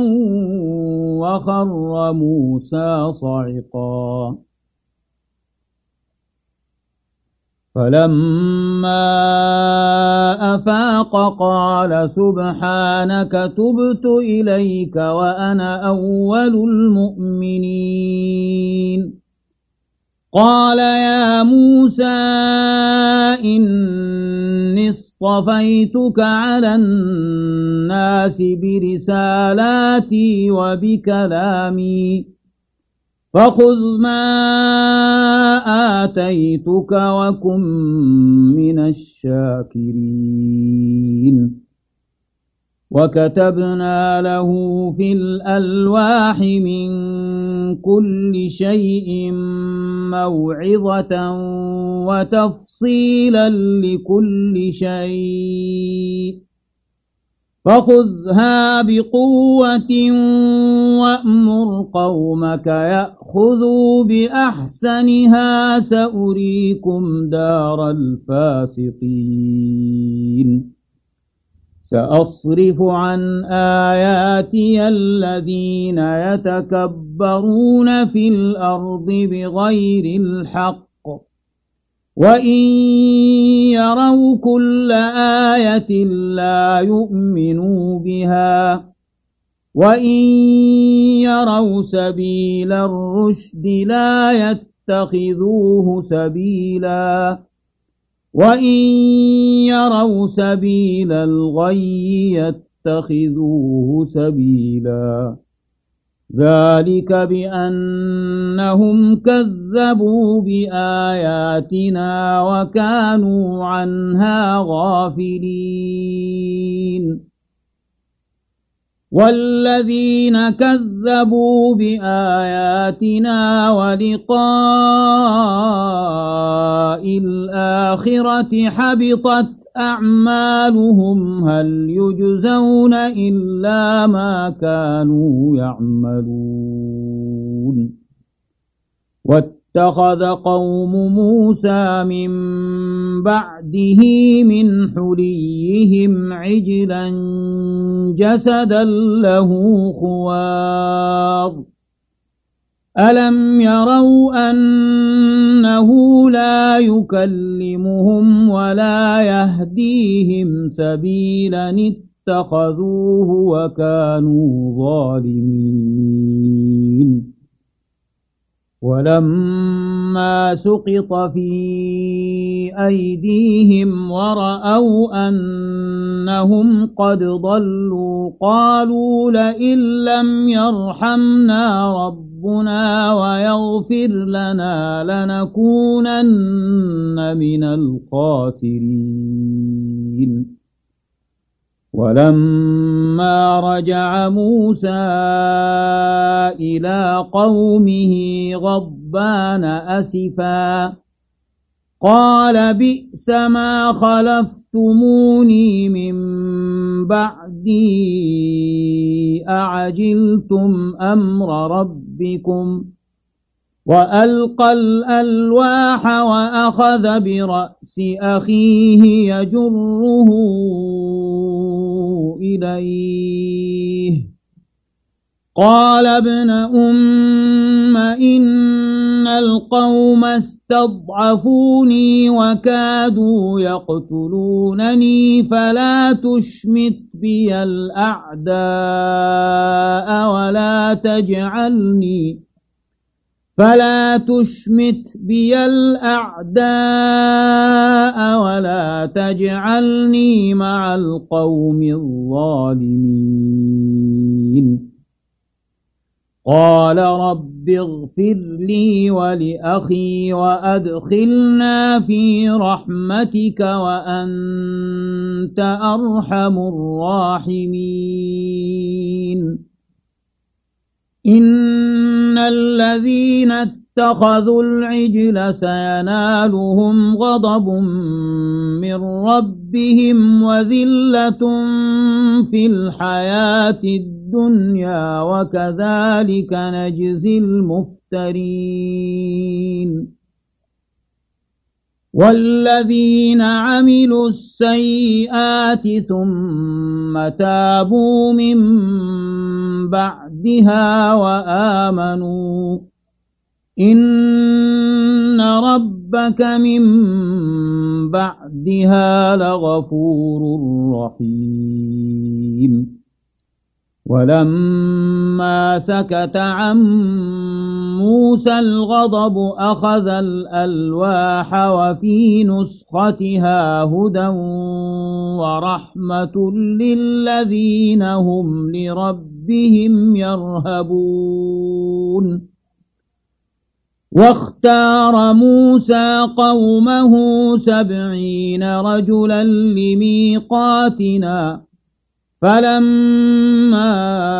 وخر موسى صعقا فلما أفاق قال سبحانك تبت إليك وأنا أول المؤمنين قال يا موسى إني اصطفيتك على الناس برسالاتي وبكلامي فخذ ما آتيتك وكن من الشاكرين وكتبنا له في الألواح من كل شيء موعظة وتفصيلا لكل شيء فخذها بقوة وأمر قومك يأخذوا بأحسنها سأريكم دار الفاسقين سأصرف عن آياتي الذين يتكبرون في الأرض بغير الحق وإن يروا كل آية لا يؤمنوا بها وإن يروا سبيل الرشد لا يتخذوه سبيلا وإن يروا سبيل الغي يتخذوه سبيلا ذلك بأنهم كذبوا بآياتنا وكانوا عنها غافلين والذين كذبوا بآياتنا ولقاء الآخرة حبطت أعمالهم هل يجزون إلا ما كانوا يعملون واتخذ قوم موسى من بعده من حليهم عجلا جسدا له خوار ألم يروا أنه لا يكلمهم ولا يهديهم سبيلا اتخذوه وكانوا ظالمين ولما سقط في أيديهم ورأوا أنهم قد ضلوا قالوا لئن لم يرحمنا ربنا ويغفر لنا لنكونن من الخاسرين. ولما رجع موسى إلى قومه غضبان أسفا قال بئس ما خلفتموني من بعدي أعجلتم أمر ربكم وألقى الألواح وأخذ برأس أخيه يجره إليه قال ابن أم إن القوم استضعفوني وكادوا يقتلونني فلا تشمت بي الأعداء ولا تجعلني فلا تشمت بي الأعداء ولا تجعلني مع القوم الظالمين. قال رب اغفر لي ولأخي وأدخلنا في رحمتك وأنت أرحم الراحمين. إن الذين اتخذوا العجل سينالهم غضب من ربهم وذلة في الحياة الدنيا وكذلك نجزي المفترين. والذين عملوا السيئات ثم تابوا من بعدها وآمنوا إن ربك من بعدها لغفور رحيم. ولما سكت عن موسى الغضب أخذ الألواح وفي نسختها هدى ورحمة للذين هم لربهم يرهبون. واختار موسى قومه سبعين رجلا لميقاتنا فلما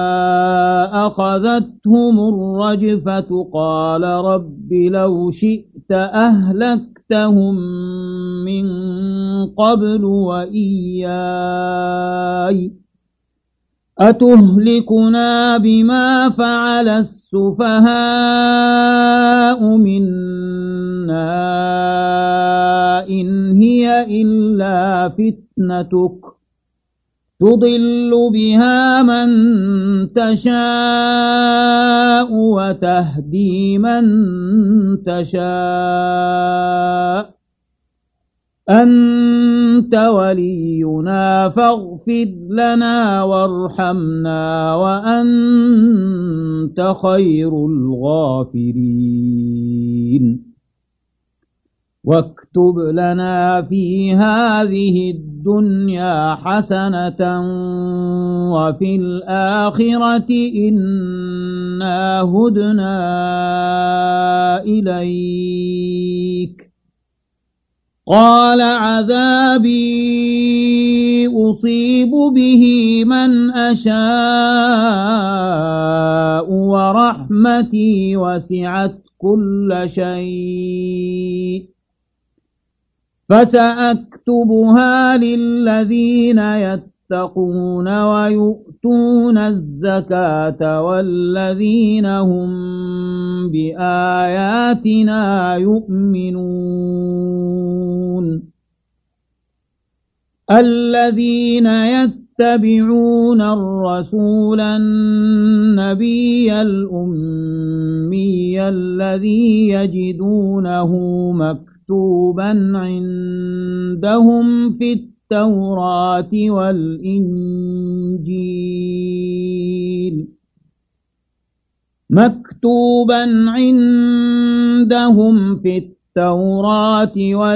أخذتهم الرجفة قال رب لو شئت أهلكتهم من قبل وإياي أتهلكنا بما فعل السفهاء منا إن هي إلا فتنتك تضل بها من تشاء وتهدي من تشاء أنت ولينا فاغفر لنا وارحمنا وأنت خير الغافرين. واكتب لنا في هذه الدنيا حسنة وفي الآخرة إنا هدنا إليك. قال عذابي أصيب به من أشاء ورحمتي وسعت كل شيء فسأكتبها للذين يتقون ويؤتون الزكاة والذين هم بآياتنا يؤمنون. الذين يتبعون الرسول النبي الأمي الذي يجدونه مكتوبا مكتوبا عندهم في التوراة والإنجيل مكتوبا عندهم في التوراة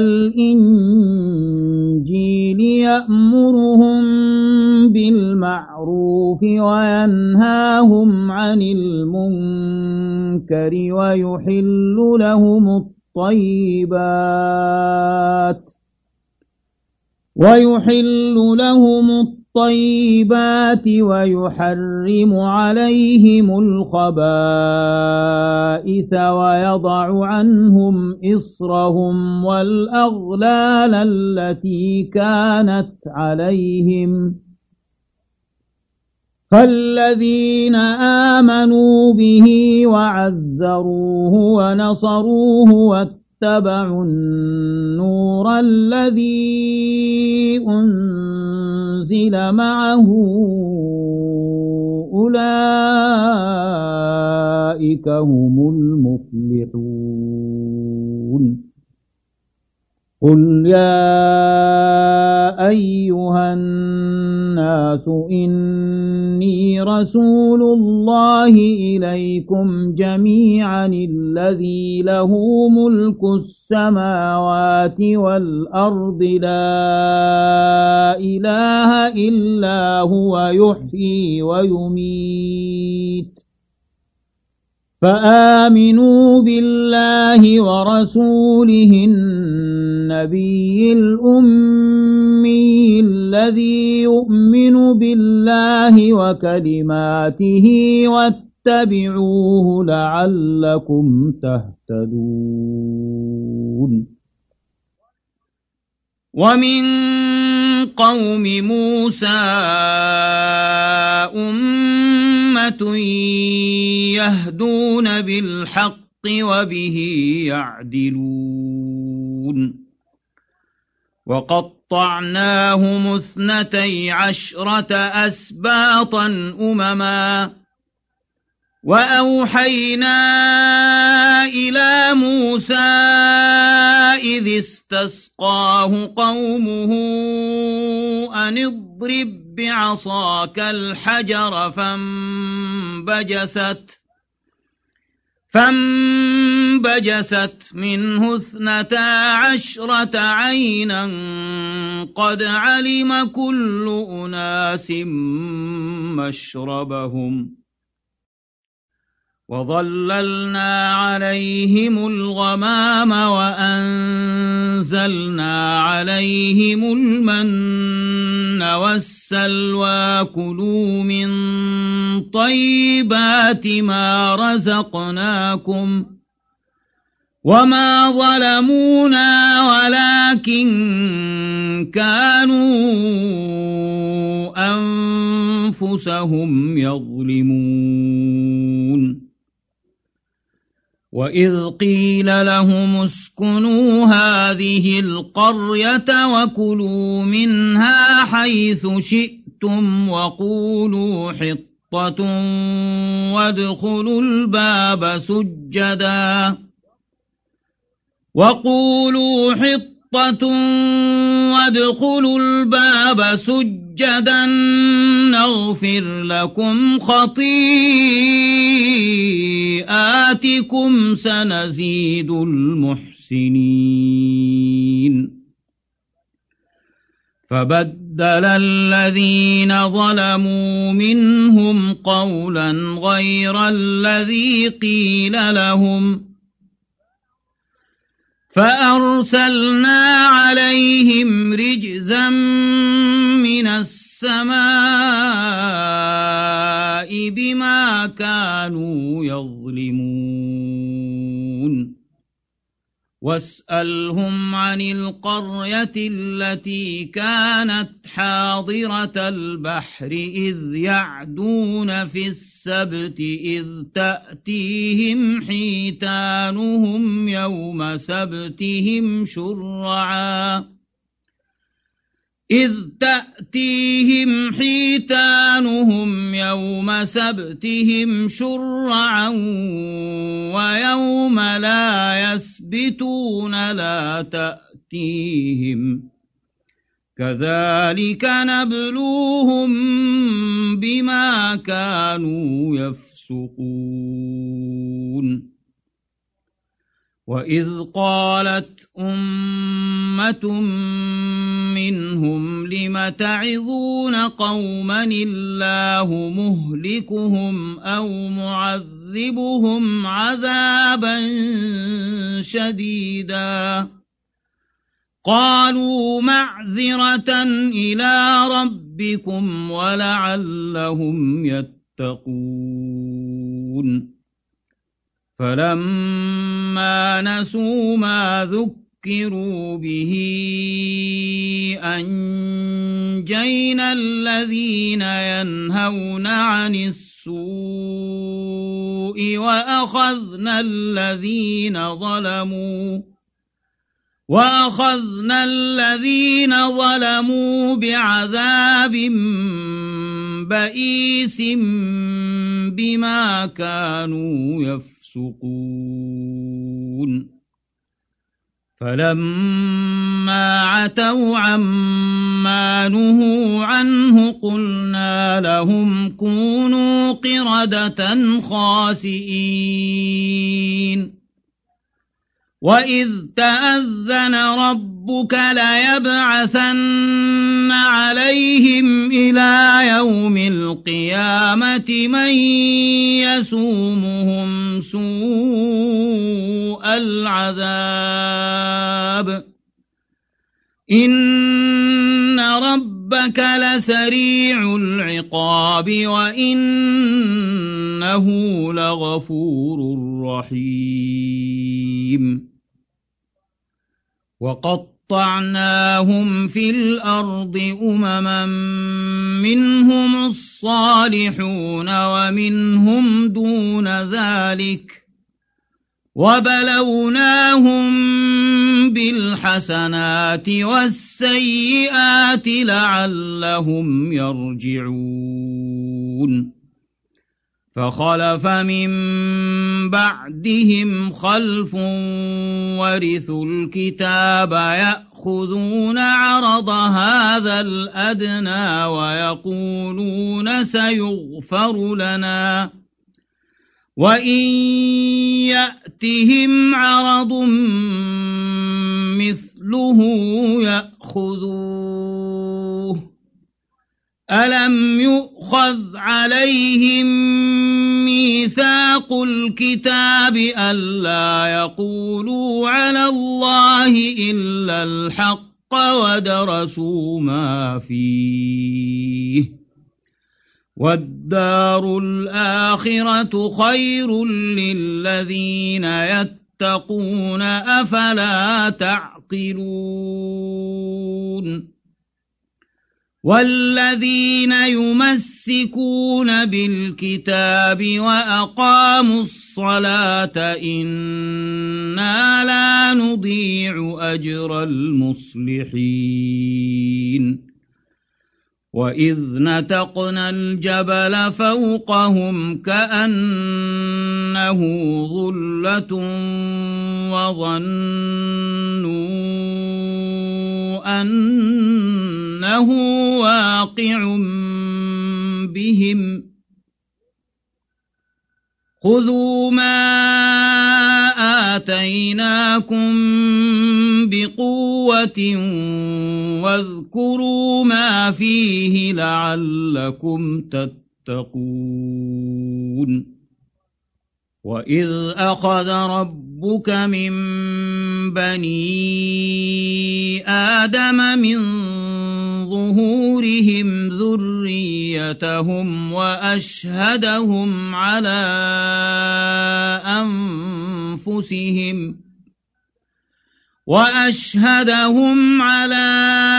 والإنجيل يأمرهم بالمعروف وينهاهم عن المنكر ويحل لهم الطيبات ويحل لهم الطيبات ويحرم عليهم الخبائث ويضع عنهم إصرهم والأغلال التي كانت عليهم فالذين آمنوا به وعزروه ونصروه واتبعوا النور الذي أنزل معه أولئك هم المفلحون قل يا أيها الناس إني رسول الله إليكم جميعا الذي له ملك السماوات والأرض لا إله إلا هو يحيي ويميت فآمنوا بالله ورسوله النبي الأمي الذي يؤمن بالله وكلماته واتبعوه لعلكم تهتدون ومن قوم موسى أمة يهدون بالحق وبه يعدلون وقطعناهم اثنتي عشرة أسباطا أمما وأوحينا إلى موسى إذ استسقاه قومه أن اضرب بعصاك الحجر فانبجست فانبجست منه اثنتا عشرة عينا قد علم كل أناس مشربهم وظللنا عليهم الغمام وأنزلنا عليهم المن والسلوى كلوا من طيبات ما رزقناكم وما ظلمونا ولكن كانوا أنفسهم يظلمون وإذ قيل لهم اسكنوا هذه القرية وكلوا منها حيث شئتم وقولوا حطة وادخلوا الباب سجدا وقولوا حطة وادخلوا الباب سجدا نغفر لكم خطيئاتكم سنزيد المحسنين فبدل الذين ظلموا منهم قولا غير الذي قيل لهم فأرسلنا عليهم رجزا من السماء بما كانوا يظلمون واسألهم عن القرية التي كانت حاضرة البحر إذ يعدون في السبت إذ تأتيهم حيتانهم يوم سبتهم شرعا إذ تأتيهم حيتانهم يوم سبتهم شرعا ويوم لا يسبتون لا تأتيهم كذلك نبلوهم بما كانوا يفسقون يفسقون وإذ قالت أمة منهم لم تعظون قوما الله مهلكهم أو معذبهم عذابا شديدا قالوا معذرة إلى ربكم ولعلهم يتقون فلما نسوا ما ذكروا به أنجينا الذين ينهون عن السوء وأخذنا الذين ظلموا وأخذنا الذين ظلموا بعذاب بئيس بما كانوا يفسقون فلما عتوا عما نهوا عنه قلنا لهم كونوا قردة خاسئين وإذ تأذن ربك ليبعثن عليهم إلى يوم القيامة من يسومهم سوء العذاب إن ربك لسريع العقاب وإنه لغفور رحيم وقطعناهم في الأرض أمما منهم الصالحون ومنهم دون ذلك وبلوناهم بالحسنات والسيئات لعلهم يرجعون فخلف من بعدهم خلف ورثوا الكتاب يأخذون عرض هذا الأدنى ويقولون سيغفر لنا وإن يأتهم عرض مثله يأخذوه ألم يؤخذ عليهم ميثاق الكتاب ألا يقولوا على الله إلا الحق ودرسوا ما فيه والدار الآخرة خير للذين يتقون أفلا تعقلون والذين يمسكون بالكتاب وأقاموا الصلاة إنا لا نضيع أجر المصلحين وإذ نتقنا الجبل فوقهم كأنه ظلة وظنوا أنه واقع بهم خذوا ما آتيناكم بقوة واذكروا ما فيه لعلكم تتقون وإذ أخذ ربك من بني آدم من ظهورهم ذريتهم وأشهدهم على أنفسهم وأشهدهم على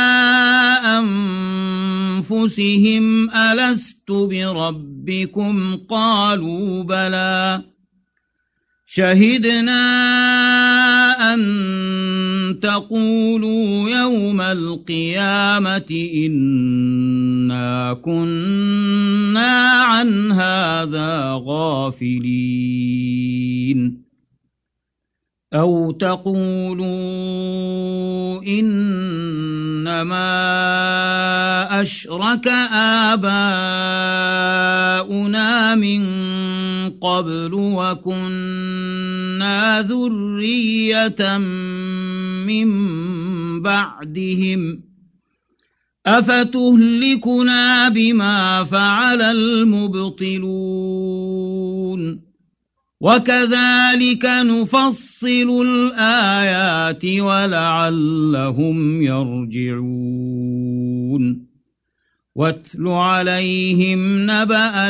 أنفسهم ألست بربكم قالوا بلى شهدنا أن تقولوا يوم القيامة إنا كنا عن هذا غافلين أو تقولوا إنما أشرك آباؤنا من قبل وكنا ذرية من بعدهم أفتهلكنا بما فعل المبطلون وكذلك نفصل الآيات ولعلهم يرجعون واتل عليهم نبأ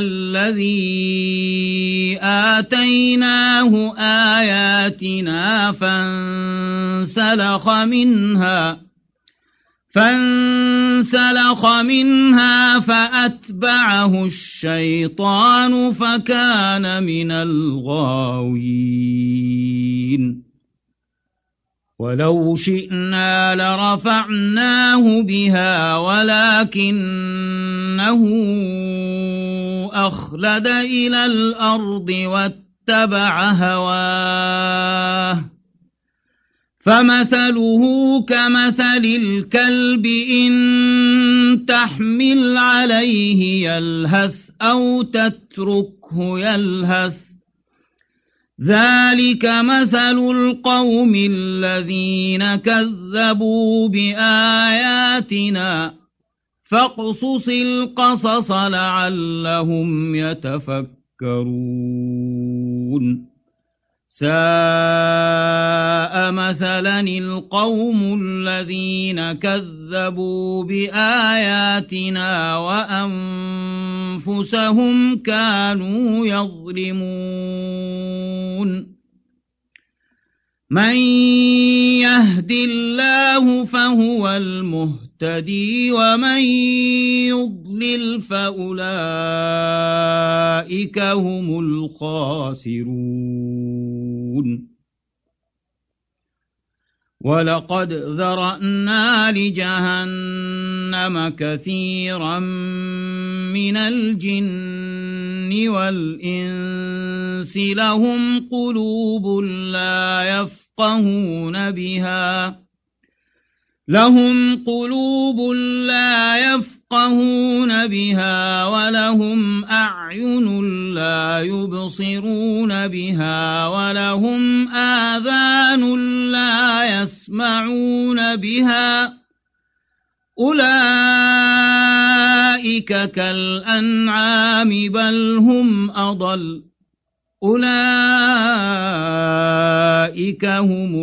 الذي آتيناه آياتنا فانسلخ منها فانسلخ منها فأتبعه الشيطان فكان من الغاوين ولو شئنا لرفعناه بها ولكنه أخلد إلى الأرض واتبع هواه فمثله كمثل الكلب إن تحمل عليه يلهث أو تتركه يلهث ذلك مثل القوم الذين كذبوا بآياتنا فاقصص القصص لعلهم يتفكرون ساء مثلا القوم الذين كذبوا بآياتنا وأنفسهم كانوا يظلمون من يهد الله فهو المهتدي ومن يضلل فأولئك هم الخاسرون ولقد ذرأنا لجهنم كثيرا من الجن والإنس لهم قلوب لا يفقهون بها لهم قلوب لا يفقهون بها ولهم أعين لا يبصرون بها ولهم آذان لا يسمعون بها أولئك كالأنعام بل هم أضل أولئك هم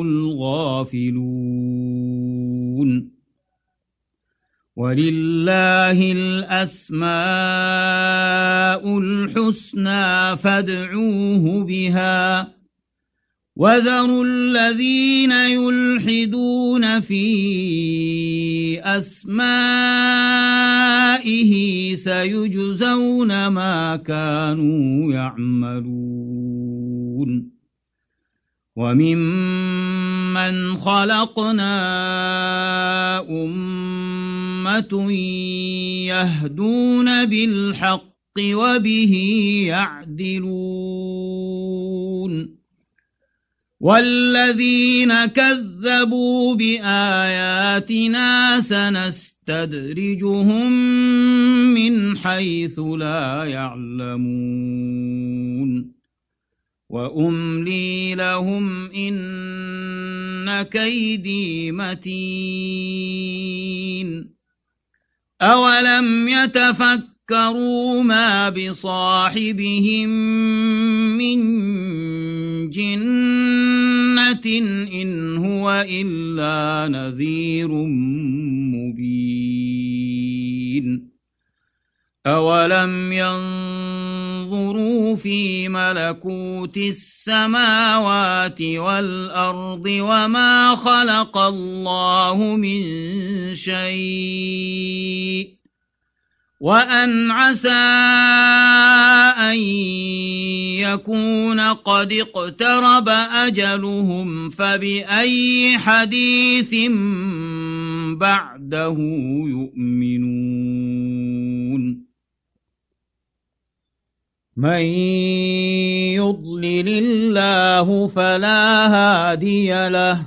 الغافلون ولله الأسماء الحسنى فادعوه بها وذروا الذين يلحدون في أسمائه سيجزون ما كانوا يعملون وممن خلقنا أمة يهدون بالحق وبه يعدلون والذين كذبوا بآياتنا سنستدرجهم من حيث لا يعلمون وأملي لهم إن كيدي متين أولم يتفكروا ما بصاحبهم من جنة إن هو إلا نذير مبين أولم ينظروا في ملكوت السماوات والأرض وما خلق الله من شيء وأن عسى أن يكون قد اقترب أجلهم فبأي حديث بعده يؤمنون من يضلل الله فلا هادي له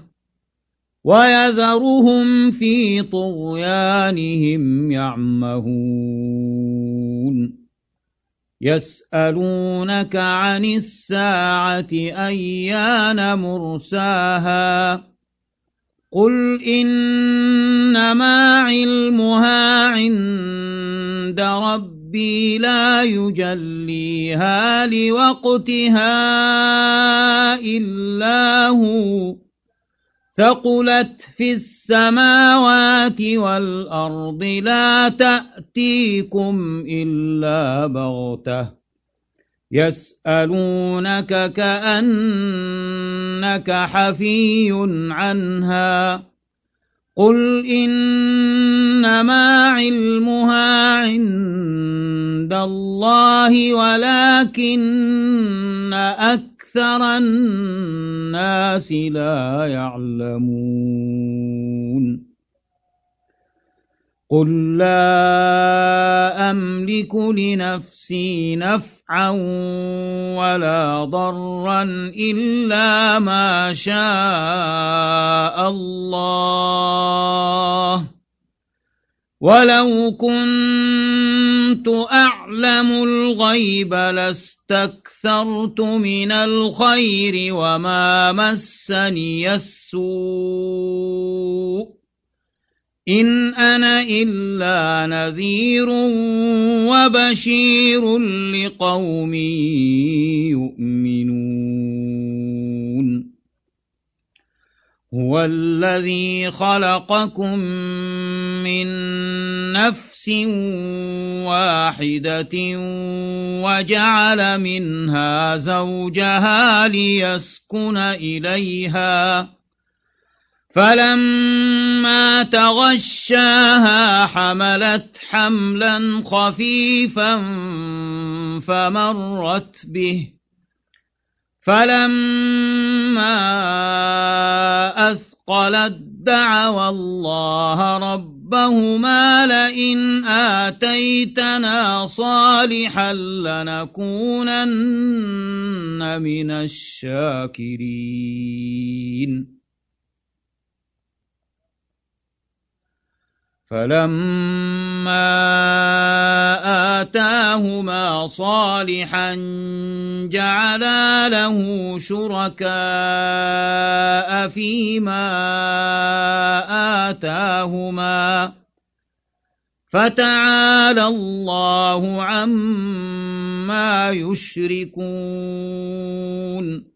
ويذرهم في طغيانهم يعمهون يسألونك عن الساعة أيان مرساها قل إنما علمها عند ربي لا يجليها لوقتها إلا هو ثقلت في السماوات والأرض لا تأتيكم إلا بغتة يسألونك كأنك حفي عنها قل إنما علمها عند الله ولكن أكثر الناس لا يعلمون قل لا أملك لنفسي نفعا ولا ضرا إلا ما شاء الله ولو كنت أعلم الغيب لاستكثرت من الخير وما مسني السوء إن أنا إلا نذير وبشير لقوم يؤمنون هو الذي خلقكم من نفس واحدة وجعل منها زوجها ليسكن إليها فلما تغشاها حملت حملا خفيفا فمرت به فلما أثقلت دعوا الله ربهما لئن آتيتنا صالحا لنكونن من الشاكرين فلما آتاهما صالحا جعلا له شركاء فيما آتاهما فتعالى الله عما يشركون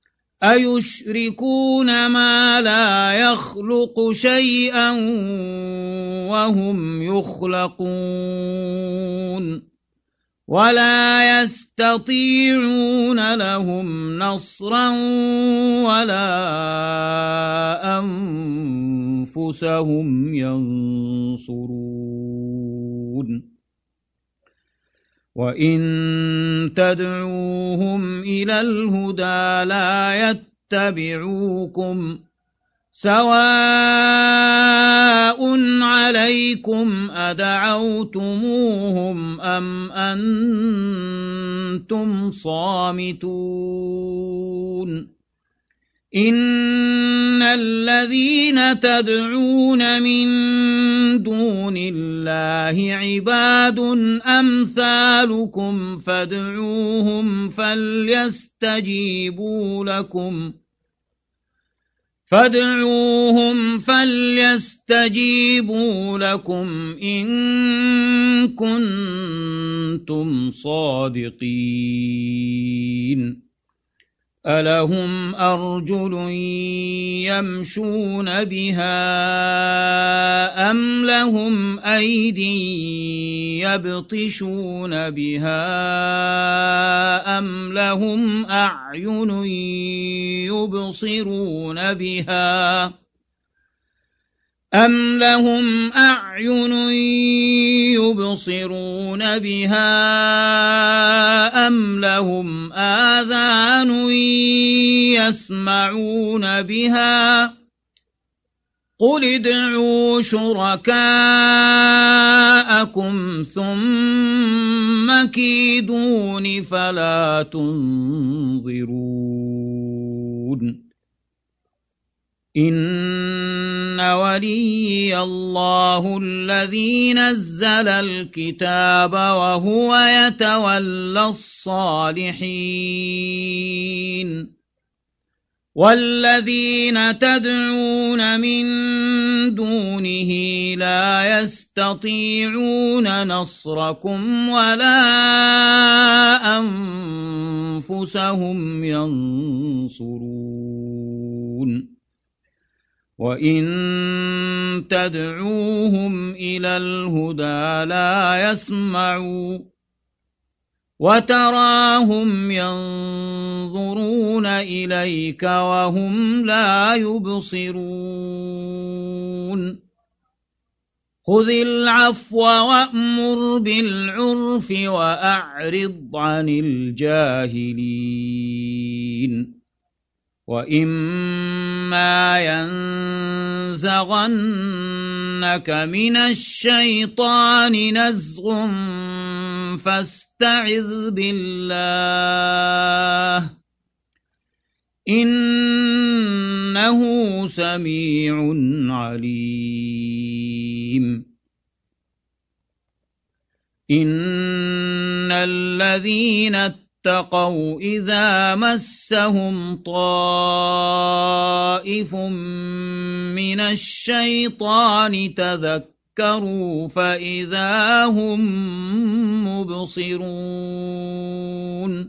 أيشركون ما لا يخلق شيئا وهم يخلقون ولا يستطيعون لهم نصرا ولا أنفسهم ينصرون وإن تدعوهم إلى الهدى لا يتبعوكم سواء عليكم أدعوتموهم أم أنتم صامتون إن الذين تدعون من دون الله عباد أمثالكم فادعوهم فليستجيبوا لكم فادعوهم فليستجيبوا لكم إن كنتم صادقين ألهم أرجل يمشون بها أم لهم أيدي يبطشون بها أم لهم أعين يبصرون بها أم لهم أعين يبصرون بها أم لهم آذان يسمعون بها قل ادعوا شركاءكم ثم كيدون فلا تنظرون إن وليي الله الذي نزل الكتاب وهو يتولى الصالحين والذين تدعون من دونه لا يستطيعون نصركم ولا أنفسهم ينصرون وإن تدعوهم إلى الهدى لا يسمعوا وتراهم ينظرون إليك وهم لا يبصرون خذ العفو وأمر بالعرف وأعرض عن الجاهلين وإما ينزغنك من الشيطان نزغ فاستعذ بالله إنه سميع عليم إن الذين اتقوا إذا مسهم طائف من الشيطان تذكروا فإذا هم مبصرون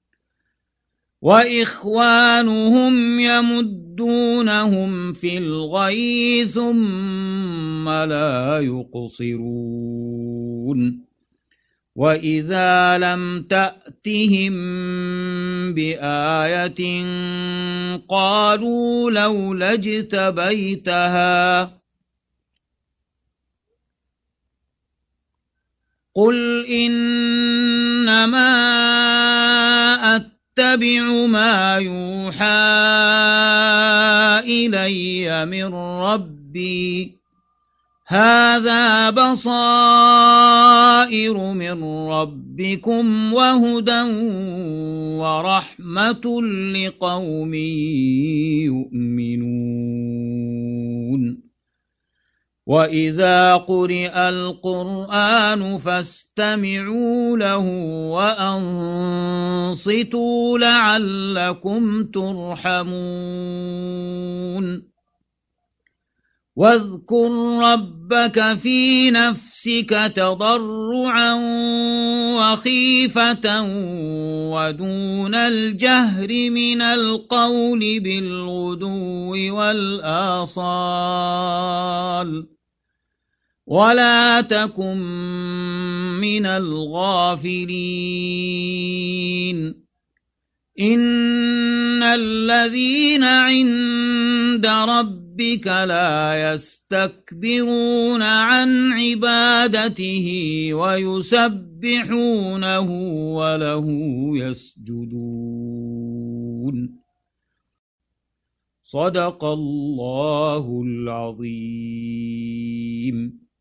وإخوانهم يمدونهم في الغي ثم لا يقصرون وإذا لم تأتهم بآية قالوا لولا اجتبيتها قل إنما أتبع ما يوحى إلي من ربي هذا بصائر من ربكم وهدى ورحمة لقوم يؤمنون وإذا قرئ القرآن فاستمعوا له وأنصتوا لعلكم ترحمون واذكر ربك في نفسك تضرعا وخيفة ودون الجهر من القول بالغدو والآصال ولا تكن من الغافلين إن الذين عند ربك ربك لا يستكبرون عن عبادته ويسبحونه وله يسجدون صدق الله العظيم.